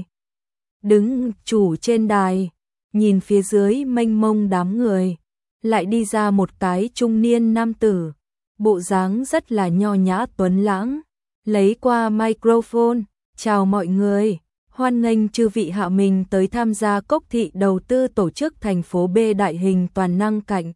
Đứng chủ trên đài, nhìn phía dưới mênh mông đám người, lại đi ra một cái trung niên nam tử, bộ dáng rất là nho nhã tuấn lãng, lấy qua microphone, chào mọi người, hoan nghênh chư vị hạ mình tới tham gia Cốc Thị đầu tư tổ chức thành phố B đại hình toàn năng cạnh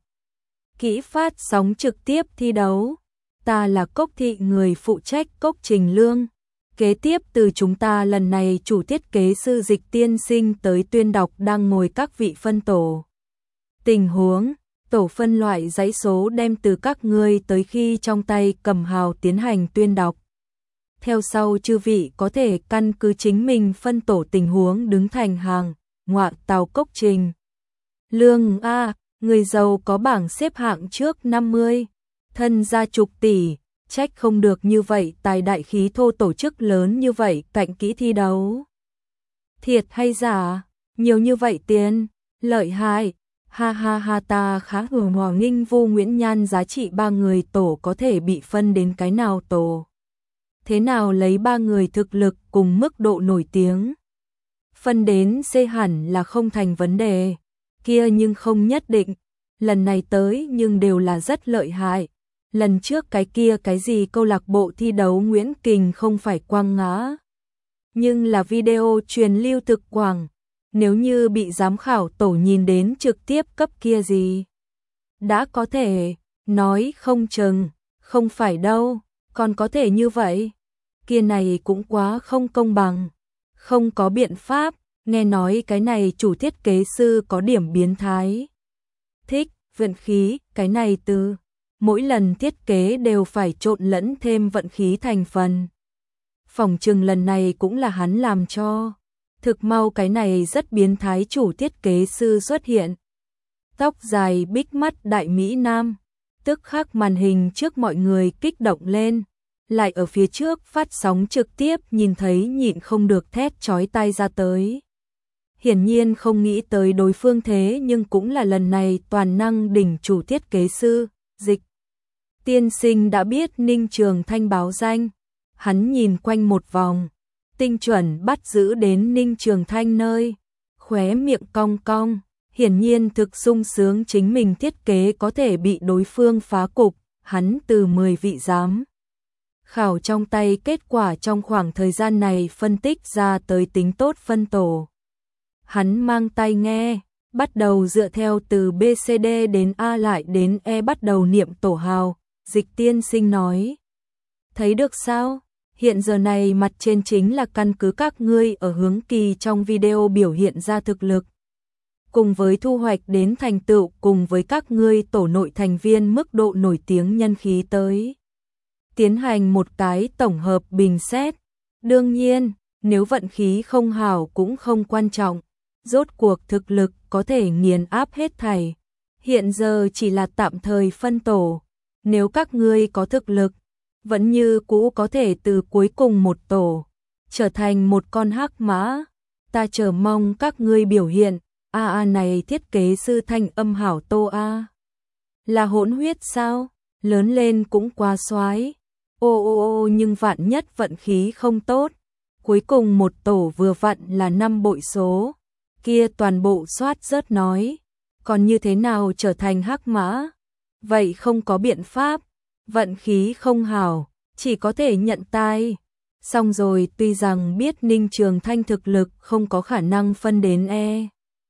kỹ phát sóng trực tiếp thi đấu. Ta là Cốc Thị người phụ trách Cốc Trình Lương. Kế tiếp từ chúng ta lần này chủ thiết kế sư Dịch tiên sinh tới tuyên đọc đang ngồi các vị phân tổ. Tình huống, tổ phân loại dãy số đem từ các ngươi tới khi trong tay cầm hào tiến hành tuyên đọc. Theo sau chư vị có thể căn cứ chính mình phân tổ tình huống đứng thành hàng, ngoạ tàu Cốc Trình Lương A, người giàu có bảng xếp hạng trước năm mươi, thân gia chục tỷ. Trách không được như vậy tài đại khí thô tổ chức lớn như vậy cạnh kỹ thi đấu. Thiệt hay giả, nhiều như vậy tiền, lợi hại, ha ha ha ta khá hưởng hòa nghinh Vu Nguyễn Nhan giá trị ba người tổ có thể bị phân đến cái nào tổ. Thế nào lấy ba người thực lực cùng mức độ nổi tiếng. Phân đến C hẳn là không thành vấn đề, kia nhưng không nhất định, lần này tới nhưng đều là rất lợi hại. Lần trước cái kia cái gì câu lạc bộ thi đấu Nguyễn Kình không phải quăng ngã. nhưng là video truyền lưu thực quảng, nếu như bị giám khảo tổ nhìn đến trực tiếp cấp kia gì. Đã có thể, nói không chừng, không phải đâu, còn có thể như vậy. Kia này cũng quá không công bằng, không có biện pháp, nghe nói cái này chủ thiết kế sư có điểm biến thái. Thích, vận khí, cái này từ mỗi lần thiết kế đều phải trộn lẫn thêm vận khí thành phần. Phỏng chừng lần này cũng là hắn làm cho. Thực mau cái này rất biến thái chủ thiết kế sư xuất hiện. Tóc dài bích mắt đại Mỹ Nam, tức khắc màn hình trước mọi người kích động lên. Lại ở phía trước phát sóng trực tiếp nhìn thấy nhịn không được thét chói tai ra tới. Hiển nhiên không nghĩ tới đối phương thế nhưng cũng là lần này toàn năng đỉnh chủ thiết kế sư, Dịch tiên sinh đã biết Ninh Trường Thanh báo danh. Hắn nhìn quanh một vòng, tinh chuẩn bắt giữ đến Ninh Trường Thanh nơi, khóe miệng cong cong, hiển nhiên thực sung sướng chính mình thiết kế có thể bị đối phương phá cục, hắn từ mười vị giám khảo trong tay kết quả trong khoảng thời gian này phân tích ra tới tính tốt phân tổ. Hắn mang tai nghe, bắt đầu dựa theo từ B C D đến A lại đến E bắt đầu niệm tổ hào, Dịch tiên sinh nói. Thấy được sao? Hiện giờ này mặt trên chính là căn cứ các ngươi ở hướng kỳ trong video biểu hiện ra thực lực. Cùng với thu hoạch đến thành tựu cùng với các ngươi tổ nội thành viên mức độ nổi tiếng nhân khí tới. Tiến hành một cái tổng hợp bình xét. Đương nhiên, nếu vận khí không hảo cũng không quan trọng. Rốt cuộc thực lực có thể nghiền áp hết thảy. Hiện giờ chỉ là tạm thời phân tổ. Nếu các ngươi có thực lực, vẫn như cũ có thể từ cuối cùng một tổ, trở thành một con hắc mã. Ta chờ mong các ngươi biểu hiện. A a này thiết kế sư thanh âm hảo Tô A. Là hỗn huyết sao? Lớn lên cũng quá xoái. Ô ô ô nhưng vạn nhất vận khí không tốt. Cuối cùng một tổ vừa vặn là năm bội số. Kia toàn bộ soát rớt nói. Còn như thế nào trở thành hắc mã? Vậy không có biện pháp. Vận khí không hảo, chỉ có thể nhận tai. Xong rồi tuy rằng biết Ninh Trường Thanh thực lực không có khả năng phân đến E.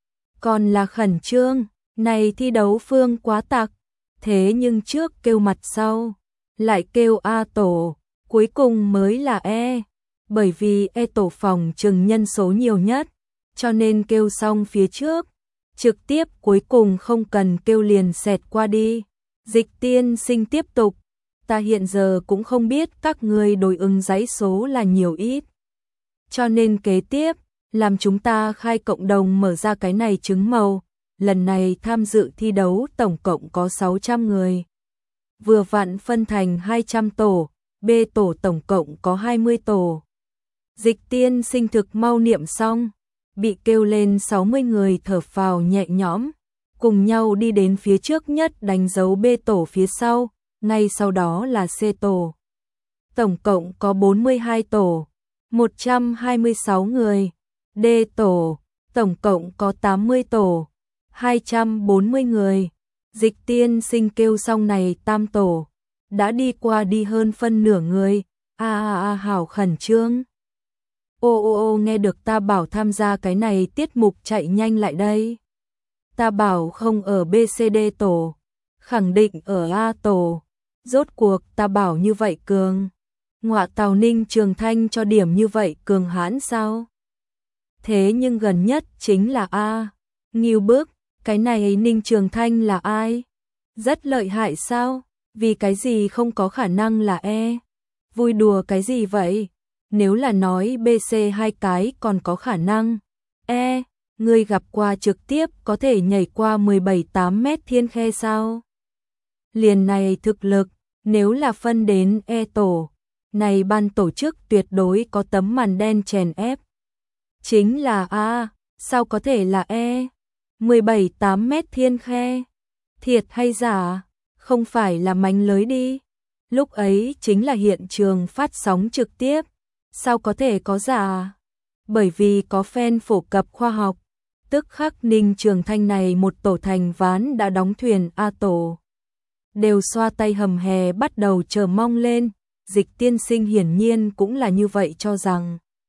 Còn là khẩn trương, này thi đấu phương quá tặc. Thế nhưng trước kêu mặt sau, lại kêu A tổ, cuối cùng mới là E. Bởi vì E tổ phòng chừng nhân số nhiều nhất, cho nên kêu xong phía trước. Trực tiếp cuối cùng không cần kêu liền xẹt qua đi. Dịch tiên sinh tiếp tục. Ta hiện giờ cũng không biết các ngươi đối ứng dãy số là nhiều ít. Cho nên kế tiếp, làm chúng ta khai cộng đồng mở ra cái này trứng màu. Lần này tham dự thi đấu tổng cộng có sáu trăm người. Vừa vặn phân thành hai trăm tổ, B tổ tổng cộng có hai mươi tổ. Dịch tiên sinh thực mau niệm xong, bị kêu lên sáu mươi người thở phào nhẹ nhõm, cùng nhau đi đến phía trước nhất đánh dấu B tổ phía sau, ngay sau đó là C tổ. Tổng cộng có bốn mươi hai tổ, một trăm hai mươi sáu người. D tổ, tổng cộng có tám mươi tổ, hai trăm bốn mươi người. Dịch tiên sinh kêu xong này tam tổ, đã đi qua đi hơn phân nửa người. A a a hảo khẩn trương. Ô ô ô nghe được ta bảo tham gia cái này tiết mục chạy nhanh lại đây. Ta bảo không ở B C D tổ, khẳng định ở A tổ. Rốt cuộc ta bảo như vậy cường. Ngọa tào Ninh Trường Thanh cho điểm như vậy cường hãn sao? Thế nhưng gần nhất chính là A. Nghiêu bức, cái này Ninh Trường Thanh là ai? Rất lợi hại sao? Vì cái gì không có khả năng là E? Vui đùa cái gì vậy? Nếu là nói B C hai cái còn có khả năng. E, người gặp qua trực tiếp có thể nhảy qua mười bảy tám mét thiên khe sao? Liền này thực lực, nếu là phân đến E tổ, này ban tổ chức tuyệt đối có tấm màn đen chèn ép. Chính là A, sao có thể là E? mười bảy tám mét thiên khe. Thiệt hay giả? Không phải là mánh lới đi. Lúc ấy chính là hiện trường phát sóng trực tiếp. Sao có thể có giả? Bởi vì có fan phổ cập khoa học. Tức khắc Ninh Trường Thanh này một tổ thành ván đã đóng thuyền A tổ. Đều xoa tay hầm hè bắt đầu chờ mong lên. Dịch tiên sinh hiển nhiên cũng là như vậy cho rằng.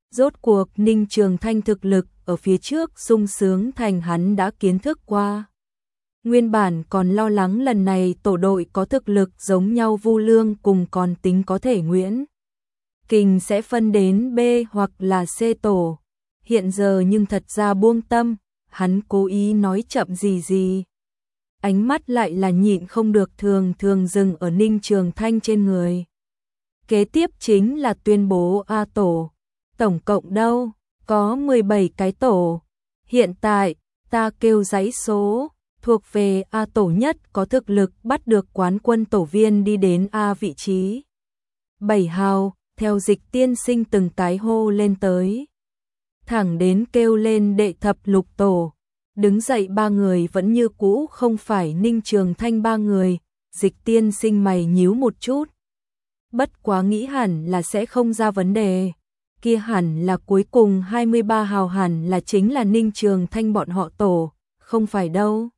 Rốt cuộc Ninh Trường Thanh thực lực ở phía trước sung sướng thành hắn đã kiến thức qua. Nguyên bản còn lo lắng lần này tổ đội có thực lực giống nhau Vu Lương cùng còn tính có thể Nguyễn Kình sẽ phân đến B hoặc là C tổ. Hiện giờ nhưng thật ra buông tâm, hắn cố ý nói chậm gì gì. Ánh mắt lại là nhịn không được thường thường dừng ở Ninh Trường Thanh trên người. Kế tiếp chính là tuyên bố A tổ. Tổng cộng đâu, có mười bảy cái tổ. Hiện tại, ta kêu dãy số, thuộc về A tổ nhất có thực lực bắt được quán quân tổ viên đi đến A vị trí. Bảy hào, theo Dịch Tiên Sinh từng cái hô lên tới. Thẳng đến kêu lên đệ thập lục tổ. Đứng dậy ba người vẫn như cũ không phải Ninh Trường Thanh ba người, Dịch Tiên Sinh mày nhíu một chút. Bất quá nghĩ hẳn là sẽ không ra vấn đề. Kia hẳn là cuối cùng hai mươi ba hào hẳn là chính là Ninh Trường Thanh bọn họ tổ, không phải đâu.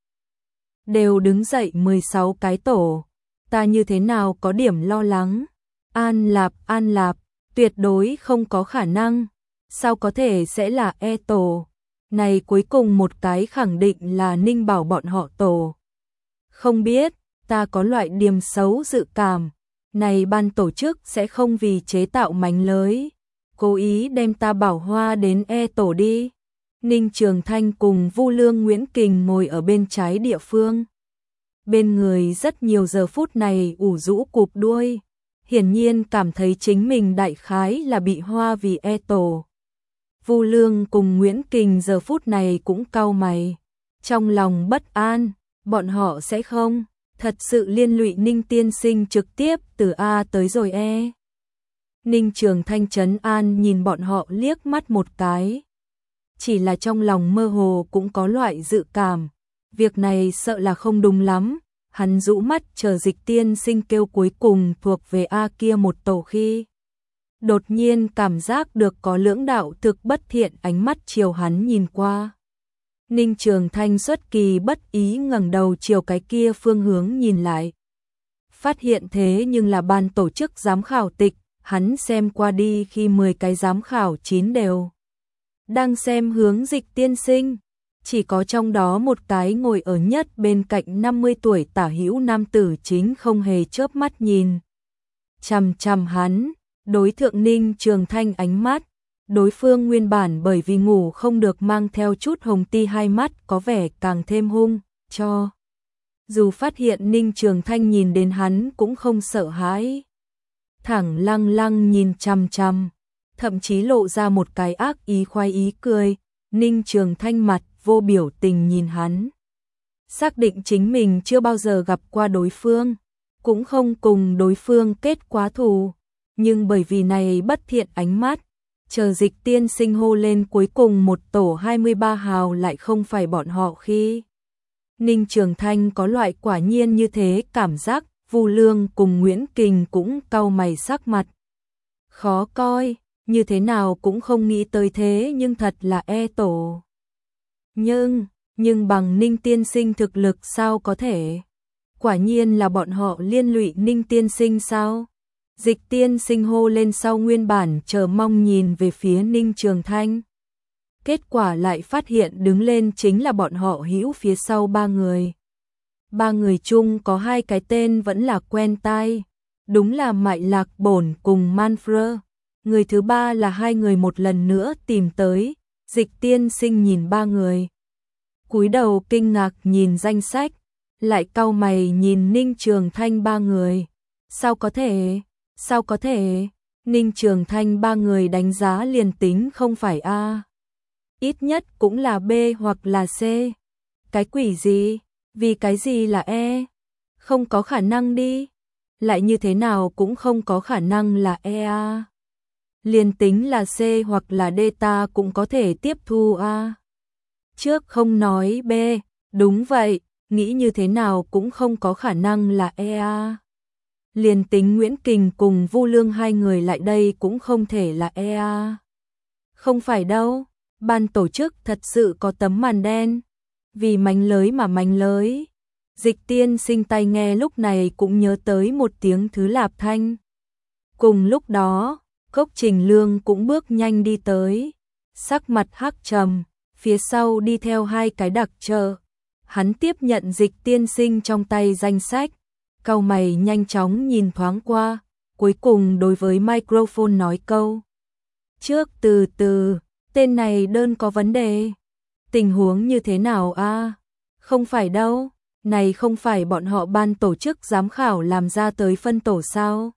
Đều đứng dậy mười sáu cái tổ, ta như thế nào có điểm lo lắng. An Lạp, An Lạp, tuyệt đối không có khả năng, sao có thể sẽ là E tổ. Này cuối cùng một cái khẳng định là Ninh Bảo bọn họ tổ. Không biết, ta có loại điểm xấu dự cảm, này ban tổ chức sẽ không vì chế tạo mánh lới, cố ý đem ta bảo hoa đến E tổ đi. Ninh Trường Thanh cùng Vu Lương Nguyễn Kình ngồi ở bên trái địa phương. Bên người rất nhiều giờ phút này ủ rũ cụp đuôi, hiển nhiên cảm thấy chính mình đại khái là bị hoa vì E tổ. Vu Lương cùng Nguyễn Kình giờ phút này cũng cau mày, trong lòng bất an, bọn họ sẽ không thật sự liên lụy Ninh tiên sinh trực tiếp từ A tới rồi E. Ninh Trường Thanh trấn an nhìn bọn họ liếc mắt một cái. Chỉ là trong lòng mơ hồ cũng có loại dự cảm, việc này sợ là không đúng lắm. Hắn rũ mắt chờ Dịch Tiên Sinh kêu cuối cùng thuộc về A kia một tổ khi. Đột nhiên cảm giác được có lưỡng đạo thực bất thiện ánh mắt chiều hắn nhìn qua. Ninh Trường Thanh xuất kỳ bất ý ngẩng đầu chiều cái kia phương hướng nhìn lại. Phát hiện thế nhưng là ban tổ chức giám khảo tịch, hắn xem qua đi khi mười cái giám khảo chín đều đang xem hướng Dịch Tiên Sinh. Chỉ có trong đó một cái ngồi ở nhất bên cạnh năm mươi tuổi tả hữu nam tử chính không hề chớp mắt nhìn. Chằm chằm hắn, đối thượng Ninh Trường Thanh ánh mắt, đối phương nguyên bản bởi vì ngủ không được mang theo chút hồng ti hai mắt có vẻ càng thêm hung, cho. Dù phát hiện Ninh Trường Thanh nhìn đến hắn cũng không sợ hãi. Thẳng lăng lăng nhìn chằm chằm, thậm chí lộ ra một cái ác ý khoái ý cười. Ninh Trường Thanh mặt vô biểu tình nhìn hắn. Xác định chính mình chưa bao giờ gặp qua đối phương, cũng không cùng đối phương kết quá thù, nhưng bởi vì này bất thiện ánh mắt, chờ Dịch Tiên Sinh hô lên cuối cùng một tổ hai mươi ba hào lại không phải bọn họ khi. Ninh Trường Thanh có loại quả nhiên như thế cảm giác. Vu Lương cùng Nguyễn Kình cũng cau mày sắc mặt khó coi, như thế nào cũng không nghĩ tới thế nhưng thật là E tổ. Nhưng, nhưng bằng Ninh tiên sinh thực lực sao có thể? Quả nhiên là bọn họ liên lụy Ninh tiên sinh sao? Dịch Tiên Sinh hô lên sau nguyên bản chờ mong nhìn về phía Ninh Trường Thanh. Kết quả lại phát hiện đứng lên chính là bọn họ hữu phía sau ba người. Ba người chung có hai cái tên vẫn là quen tai, đúng là Mại Lạc Bổn cùng Manfred. Người thứ ba là hai người một lần nữa tìm tới. Dịch Tiên Sinh nhìn ba người, cúi đầu kinh ngạc nhìn danh sách, lại cau mày nhìn Ninh Trường Thanh ba người. Sao có thể? Sao có thể? Ninh Trường Thanh ba người đánh giá liền tính không phải A, ít nhất cũng là B hoặc là C. Cái quỷ gì? Vì cái gì là E? Không có khả năng đi. Lại như thế nào cũng không có khả năng là E A. Liền tính là C hoặc là D ta cũng có thể tiếp thu A. Trước không nói B, đúng vậy, nghĩ như thế nào cũng không có khả năng là E A. Liền tính Nguyễn Kình cùng Vu Lương hai người lại đây cũng không thể là E A. Không phải đâu, ban tổ chức thật sự có tấm màn đen. Vì mánh lới mà mánh lới. Dịch Tiên Sinh tai nghe lúc này cũng nhớ tới một tiếng Thứ Lạp Thanh. Cùng lúc đó, Cốc Trình Lương cũng bước nhanh đi tới, sắc mặt hắc trầm, phía sau đi theo hai cái đặc trợ. Hắn tiếp nhận Dịch tiên sinh trong tay danh sách, cau mày nhanh chóng nhìn thoáng qua, cuối cùng đối với microphone nói câu. Trước từ từ, tên này đơn có vấn đề. Tình huống như thế nào a? Không phải đâu, này không phải bọn họ ban tổ chức giám khảo làm ra tới phân tổ sao?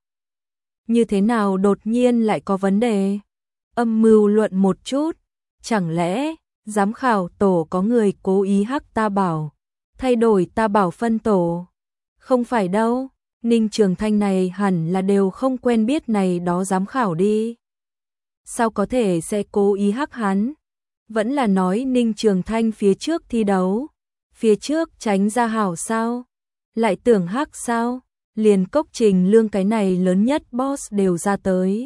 Như thế nào đột nhiên lại có vấn đề? Âm mưu luận một chút, chẳng lẽ giám khảo tổ có người cố ý hắc ta bảo, thay đổi ta bảo phân tổ? Không phải đâu, Ninh Trường Thanh này hẳn là đều không quen biết này đó giám khảo đi. Sao có thể sẽ cố ý hắc hắn? Vẫn là nói Ninh Trường Thanh phía trước thi đấu, phía trước tránh ra hảo sao? Lại tưởng hắc sao? Liền Cốc Trình Lương cái này lớn nhất boss đều ra tới.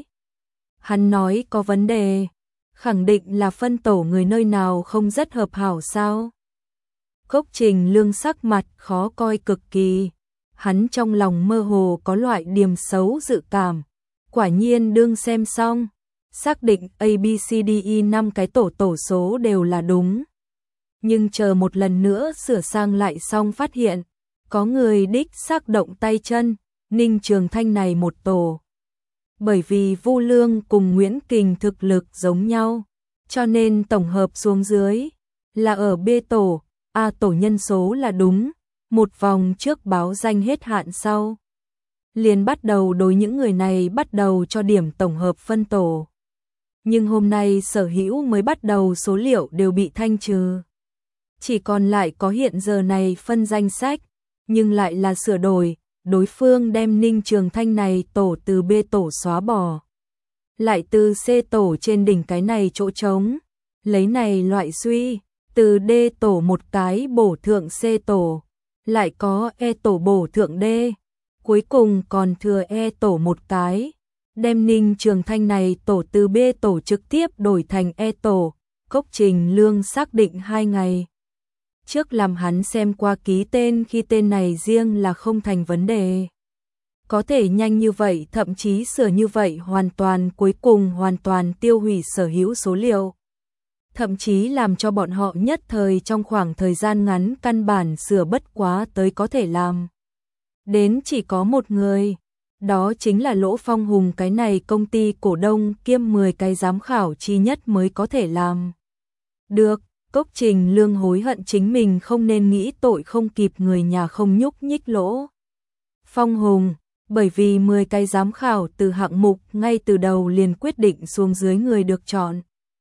Hắn nói có vấn đề, khẳng định là phân tổ người nơi nào không rất hợp hảo sao? Cốc Trình Lương sắc mặt khó coi cực kỳ, hắn trong lòng mơ hồ có loại điểm xấu dự cảm. Quả nhiên đương xem xong, xác định A B C D E năm cái tổ tổ số đều là đúng. Nhưng chờ một lần nữa sửa sang lại xong phát hiện, có người đích xác động tay chân, Ninh Trường Thanh này một tổ. Bởi vì Vu Lương cùng Nguyễn Kình thực lực giống nhau, cho nên tổng hợp xuống dưới là ở B tổ, A tổ nhân số là đúng, một vòng trước báo danh hết hạn sau. Liền bắt đầu đối những người này bắt đầu cho điểm tổng hợp phân tổ. Nhưng hôm nay sở hữu mới bắt đầu số liệu đều bị thanh trừ. Chỉ còn lại có hiện giờ này phân danh sách, nhưng lại là sửa đổi, đối phương đem Ninh Trường Thanh này tổ từ B tổ xóa bỏ. Lại từ C tổ trên đỉnh cái này chỗ trống, lấy này loại suy, từ D tổ một cái bổ thượng C tổ, lại có E tổ bổ thượng D, cuối cùng còn thừa E tổ một cái. Đem Ninh Trường Thanh này tổ từ B tổ trực tiếp đổi thành E tổ, Cốc Trình Lương xác định hai ngày. Trước làm hắn xem qua ký tên khi tên này riêng là không thành vấn đề. Có thể nhanh như vậy thậm chí sửa như vậy hoàn toàn cuối cùng hoàn toàn tiêu hủy sở hữu số liệu. Thậm chí làm cho bọn họ nhất thời trong khoảng thời gian ngắn căn bản sửa bất quá tới có thể làm. Đến chỉ có một người. Đó chính là Lỗ Phong Hùng cái này công ty cổ đông kiêm mười cái giám khảo chi nhất mới có thể làm. Được, Cốc Trình Lương hối hận chính mình không nên nghĩ tội không kịp người nhà không nhúc nhích Lỗ Phong Hùng, bởi vì mười cái giám khảo từ hạng mục ngay từ đầu liền quyết định xuống dưới người được chọn.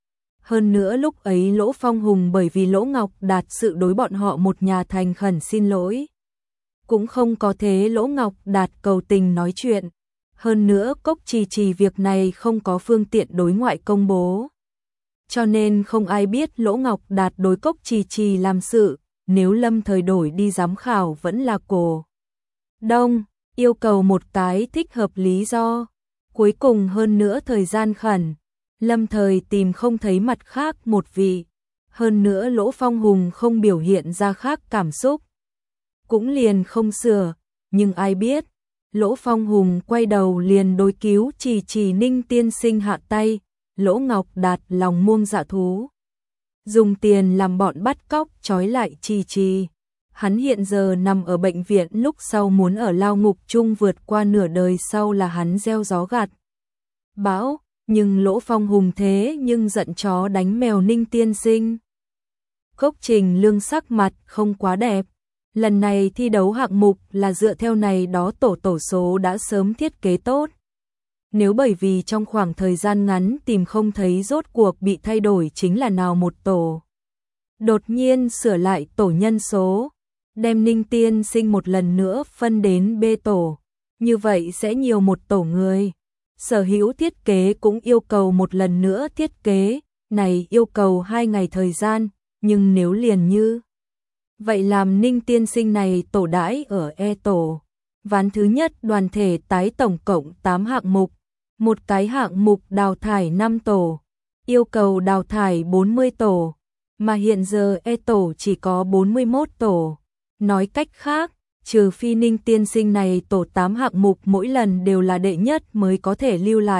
Hơn nữa lúc ấy Lỗ Phong Hùng bởi vì Lỗ Ngọc Đạt sự đối bọn họ một nhà thành khẩn xin lỗi. Cũng không có thế Lỗ Ngọc Đạt cầu tình nói chuyện. Hơn nữa Cốc Trì Trì việc này không có phương tiện đối ngoại công bố. Cho nên không ai biết Lỗ Ngọc Đạt đối Cốc Trì Trì làm sự, nếu lâm thời đổi đi giám khảo vẫn là cổ đông, yêu cầu một cái thích hợp lý do. Cuối cùng hơn nữa thời gian khẩn, lâm thời tìm không thấy mặt khác một vị. Hơn nữa Lỗ Phong Hùng không biểu hiện ra khác cảm xúc. Cũng liền không sửa, nhưng ai biết, Lỗ Phong Hùng quay đầu liền đối cứu Trì Trì Ninh tiên sinh hạ tay, Lỗ Ngọc Đạt lòng muông dạ thú. Dùng tiền làm bọn bắt cóc trói lại Trì Trì. Hắn hiện giờ nằm ở bệnh viện lúc sau muốn ở lao ngục chung vượt qua nửa đời sau là hắn gieo gió gặt bão, nhưng Lỗ Phong Hùng thế nhưng giận chó đánh mèo Ninh tiên sinh. Cốc Trình Lương sắc mặt không quá đẹp. Lần này thi đấu hạng mục là dựa theo này đó tổ tổ số đã sớm thiết kế tốt. Nếu bởi vì trong khoảng thời gian ngắn tìm không thấy rốt cuộc bị thay đổi chính là nào một tổ. Đột nhiên sửa lại tổ nhân số, đem Ninh tiên sinh một lần nữa phân đến B tổ. Như vậy sẽ nhiều một tổ người. Sở hữu thiết kế cũng yêu cầu một lần nữa thiết kế, này yêu cầu hai ngày thời gian, nhưng nếu liền như vậy làm Ninh tiên sinh này tổ đãi ở E tổ. Ván thứ nhất đoàn thể tái tổng cộng tám hạng mục, một cái hạng mục đào thải năm tổ, yêu cầu đào thải bốn mươi tổ, mà hiện giờ E tổ chỉ có bốn mươi mốt tổ. Nói cách khác, trừ phi Ninh tiên sinh này tổ tám hạng mục mỗi lần đều là đệ nhất mới có thể lưu lại,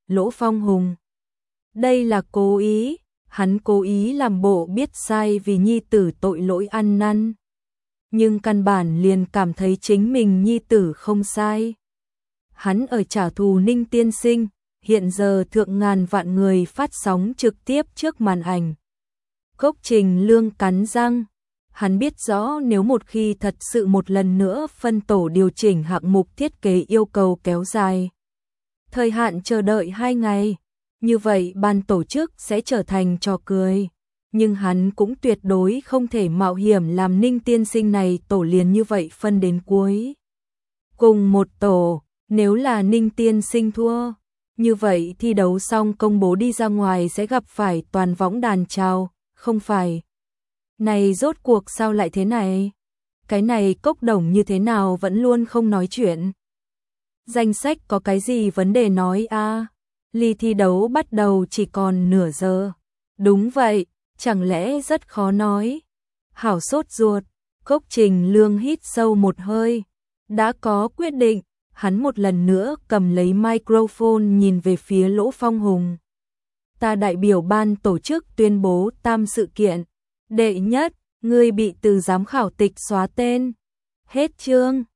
Lỗ Phong Hùng. Đây là cố ý, hắn cố ý làm bộ biết sai vì nhi tử tội lỗi ăn năn. Nhưng căn bản liền cảm thấy chính mình nhi tử không sai. Hắn ở trả thù Ninh tiên sinh, hiện giờ thượng ngàn vạn người phát sóng trực tiếp trước màn ảnh. Cốc Trình Lương cắn răng, hắn biết rõ nếu một khi thật sự một lần nữa phân tổ điều chỉnh hạng mục thiết kế yêu cầu kéo dài. Thời hạn chờ đợi hai ngày, như vậy ban tổ chức sẽ trở thành trò cười. Nhưng hắn cũng tuyệt đối không thể mạo hiểm làm Ninh tiên sinh này tổ liền như vậy phân đến cuối. Cùng một tổ, nếu là Ninh tiên sinh thua, như vậy thi đấu xong công bố đi ra ngoài sẽ gặp phải toàn võng đàn chào, không phải. Này rốt cuộc sao lại thế này? Cái này Cốc Đồng như thế nào vẫn luôn không nói chuyện? Danh sách có cái gì vấn đề nói a? À? Ly thi đấu bắt đầu chỉ còn nửa giờ. Đúng vậy, chẳng lẽ rất khó nói? Hảo sốt ruột, Cốc Trình Lương hít sâu một hơi. Đã có quyết định, hắn một lần nữa cầm lấy microphone nhìn về phía Lỗ Phong Hùng. Ta đại biểu ban tổ chức tuyên bố tam sự kiện. Đệ nhất, ngươi bị từ giám khảo tịch xóa tên. Hết chương.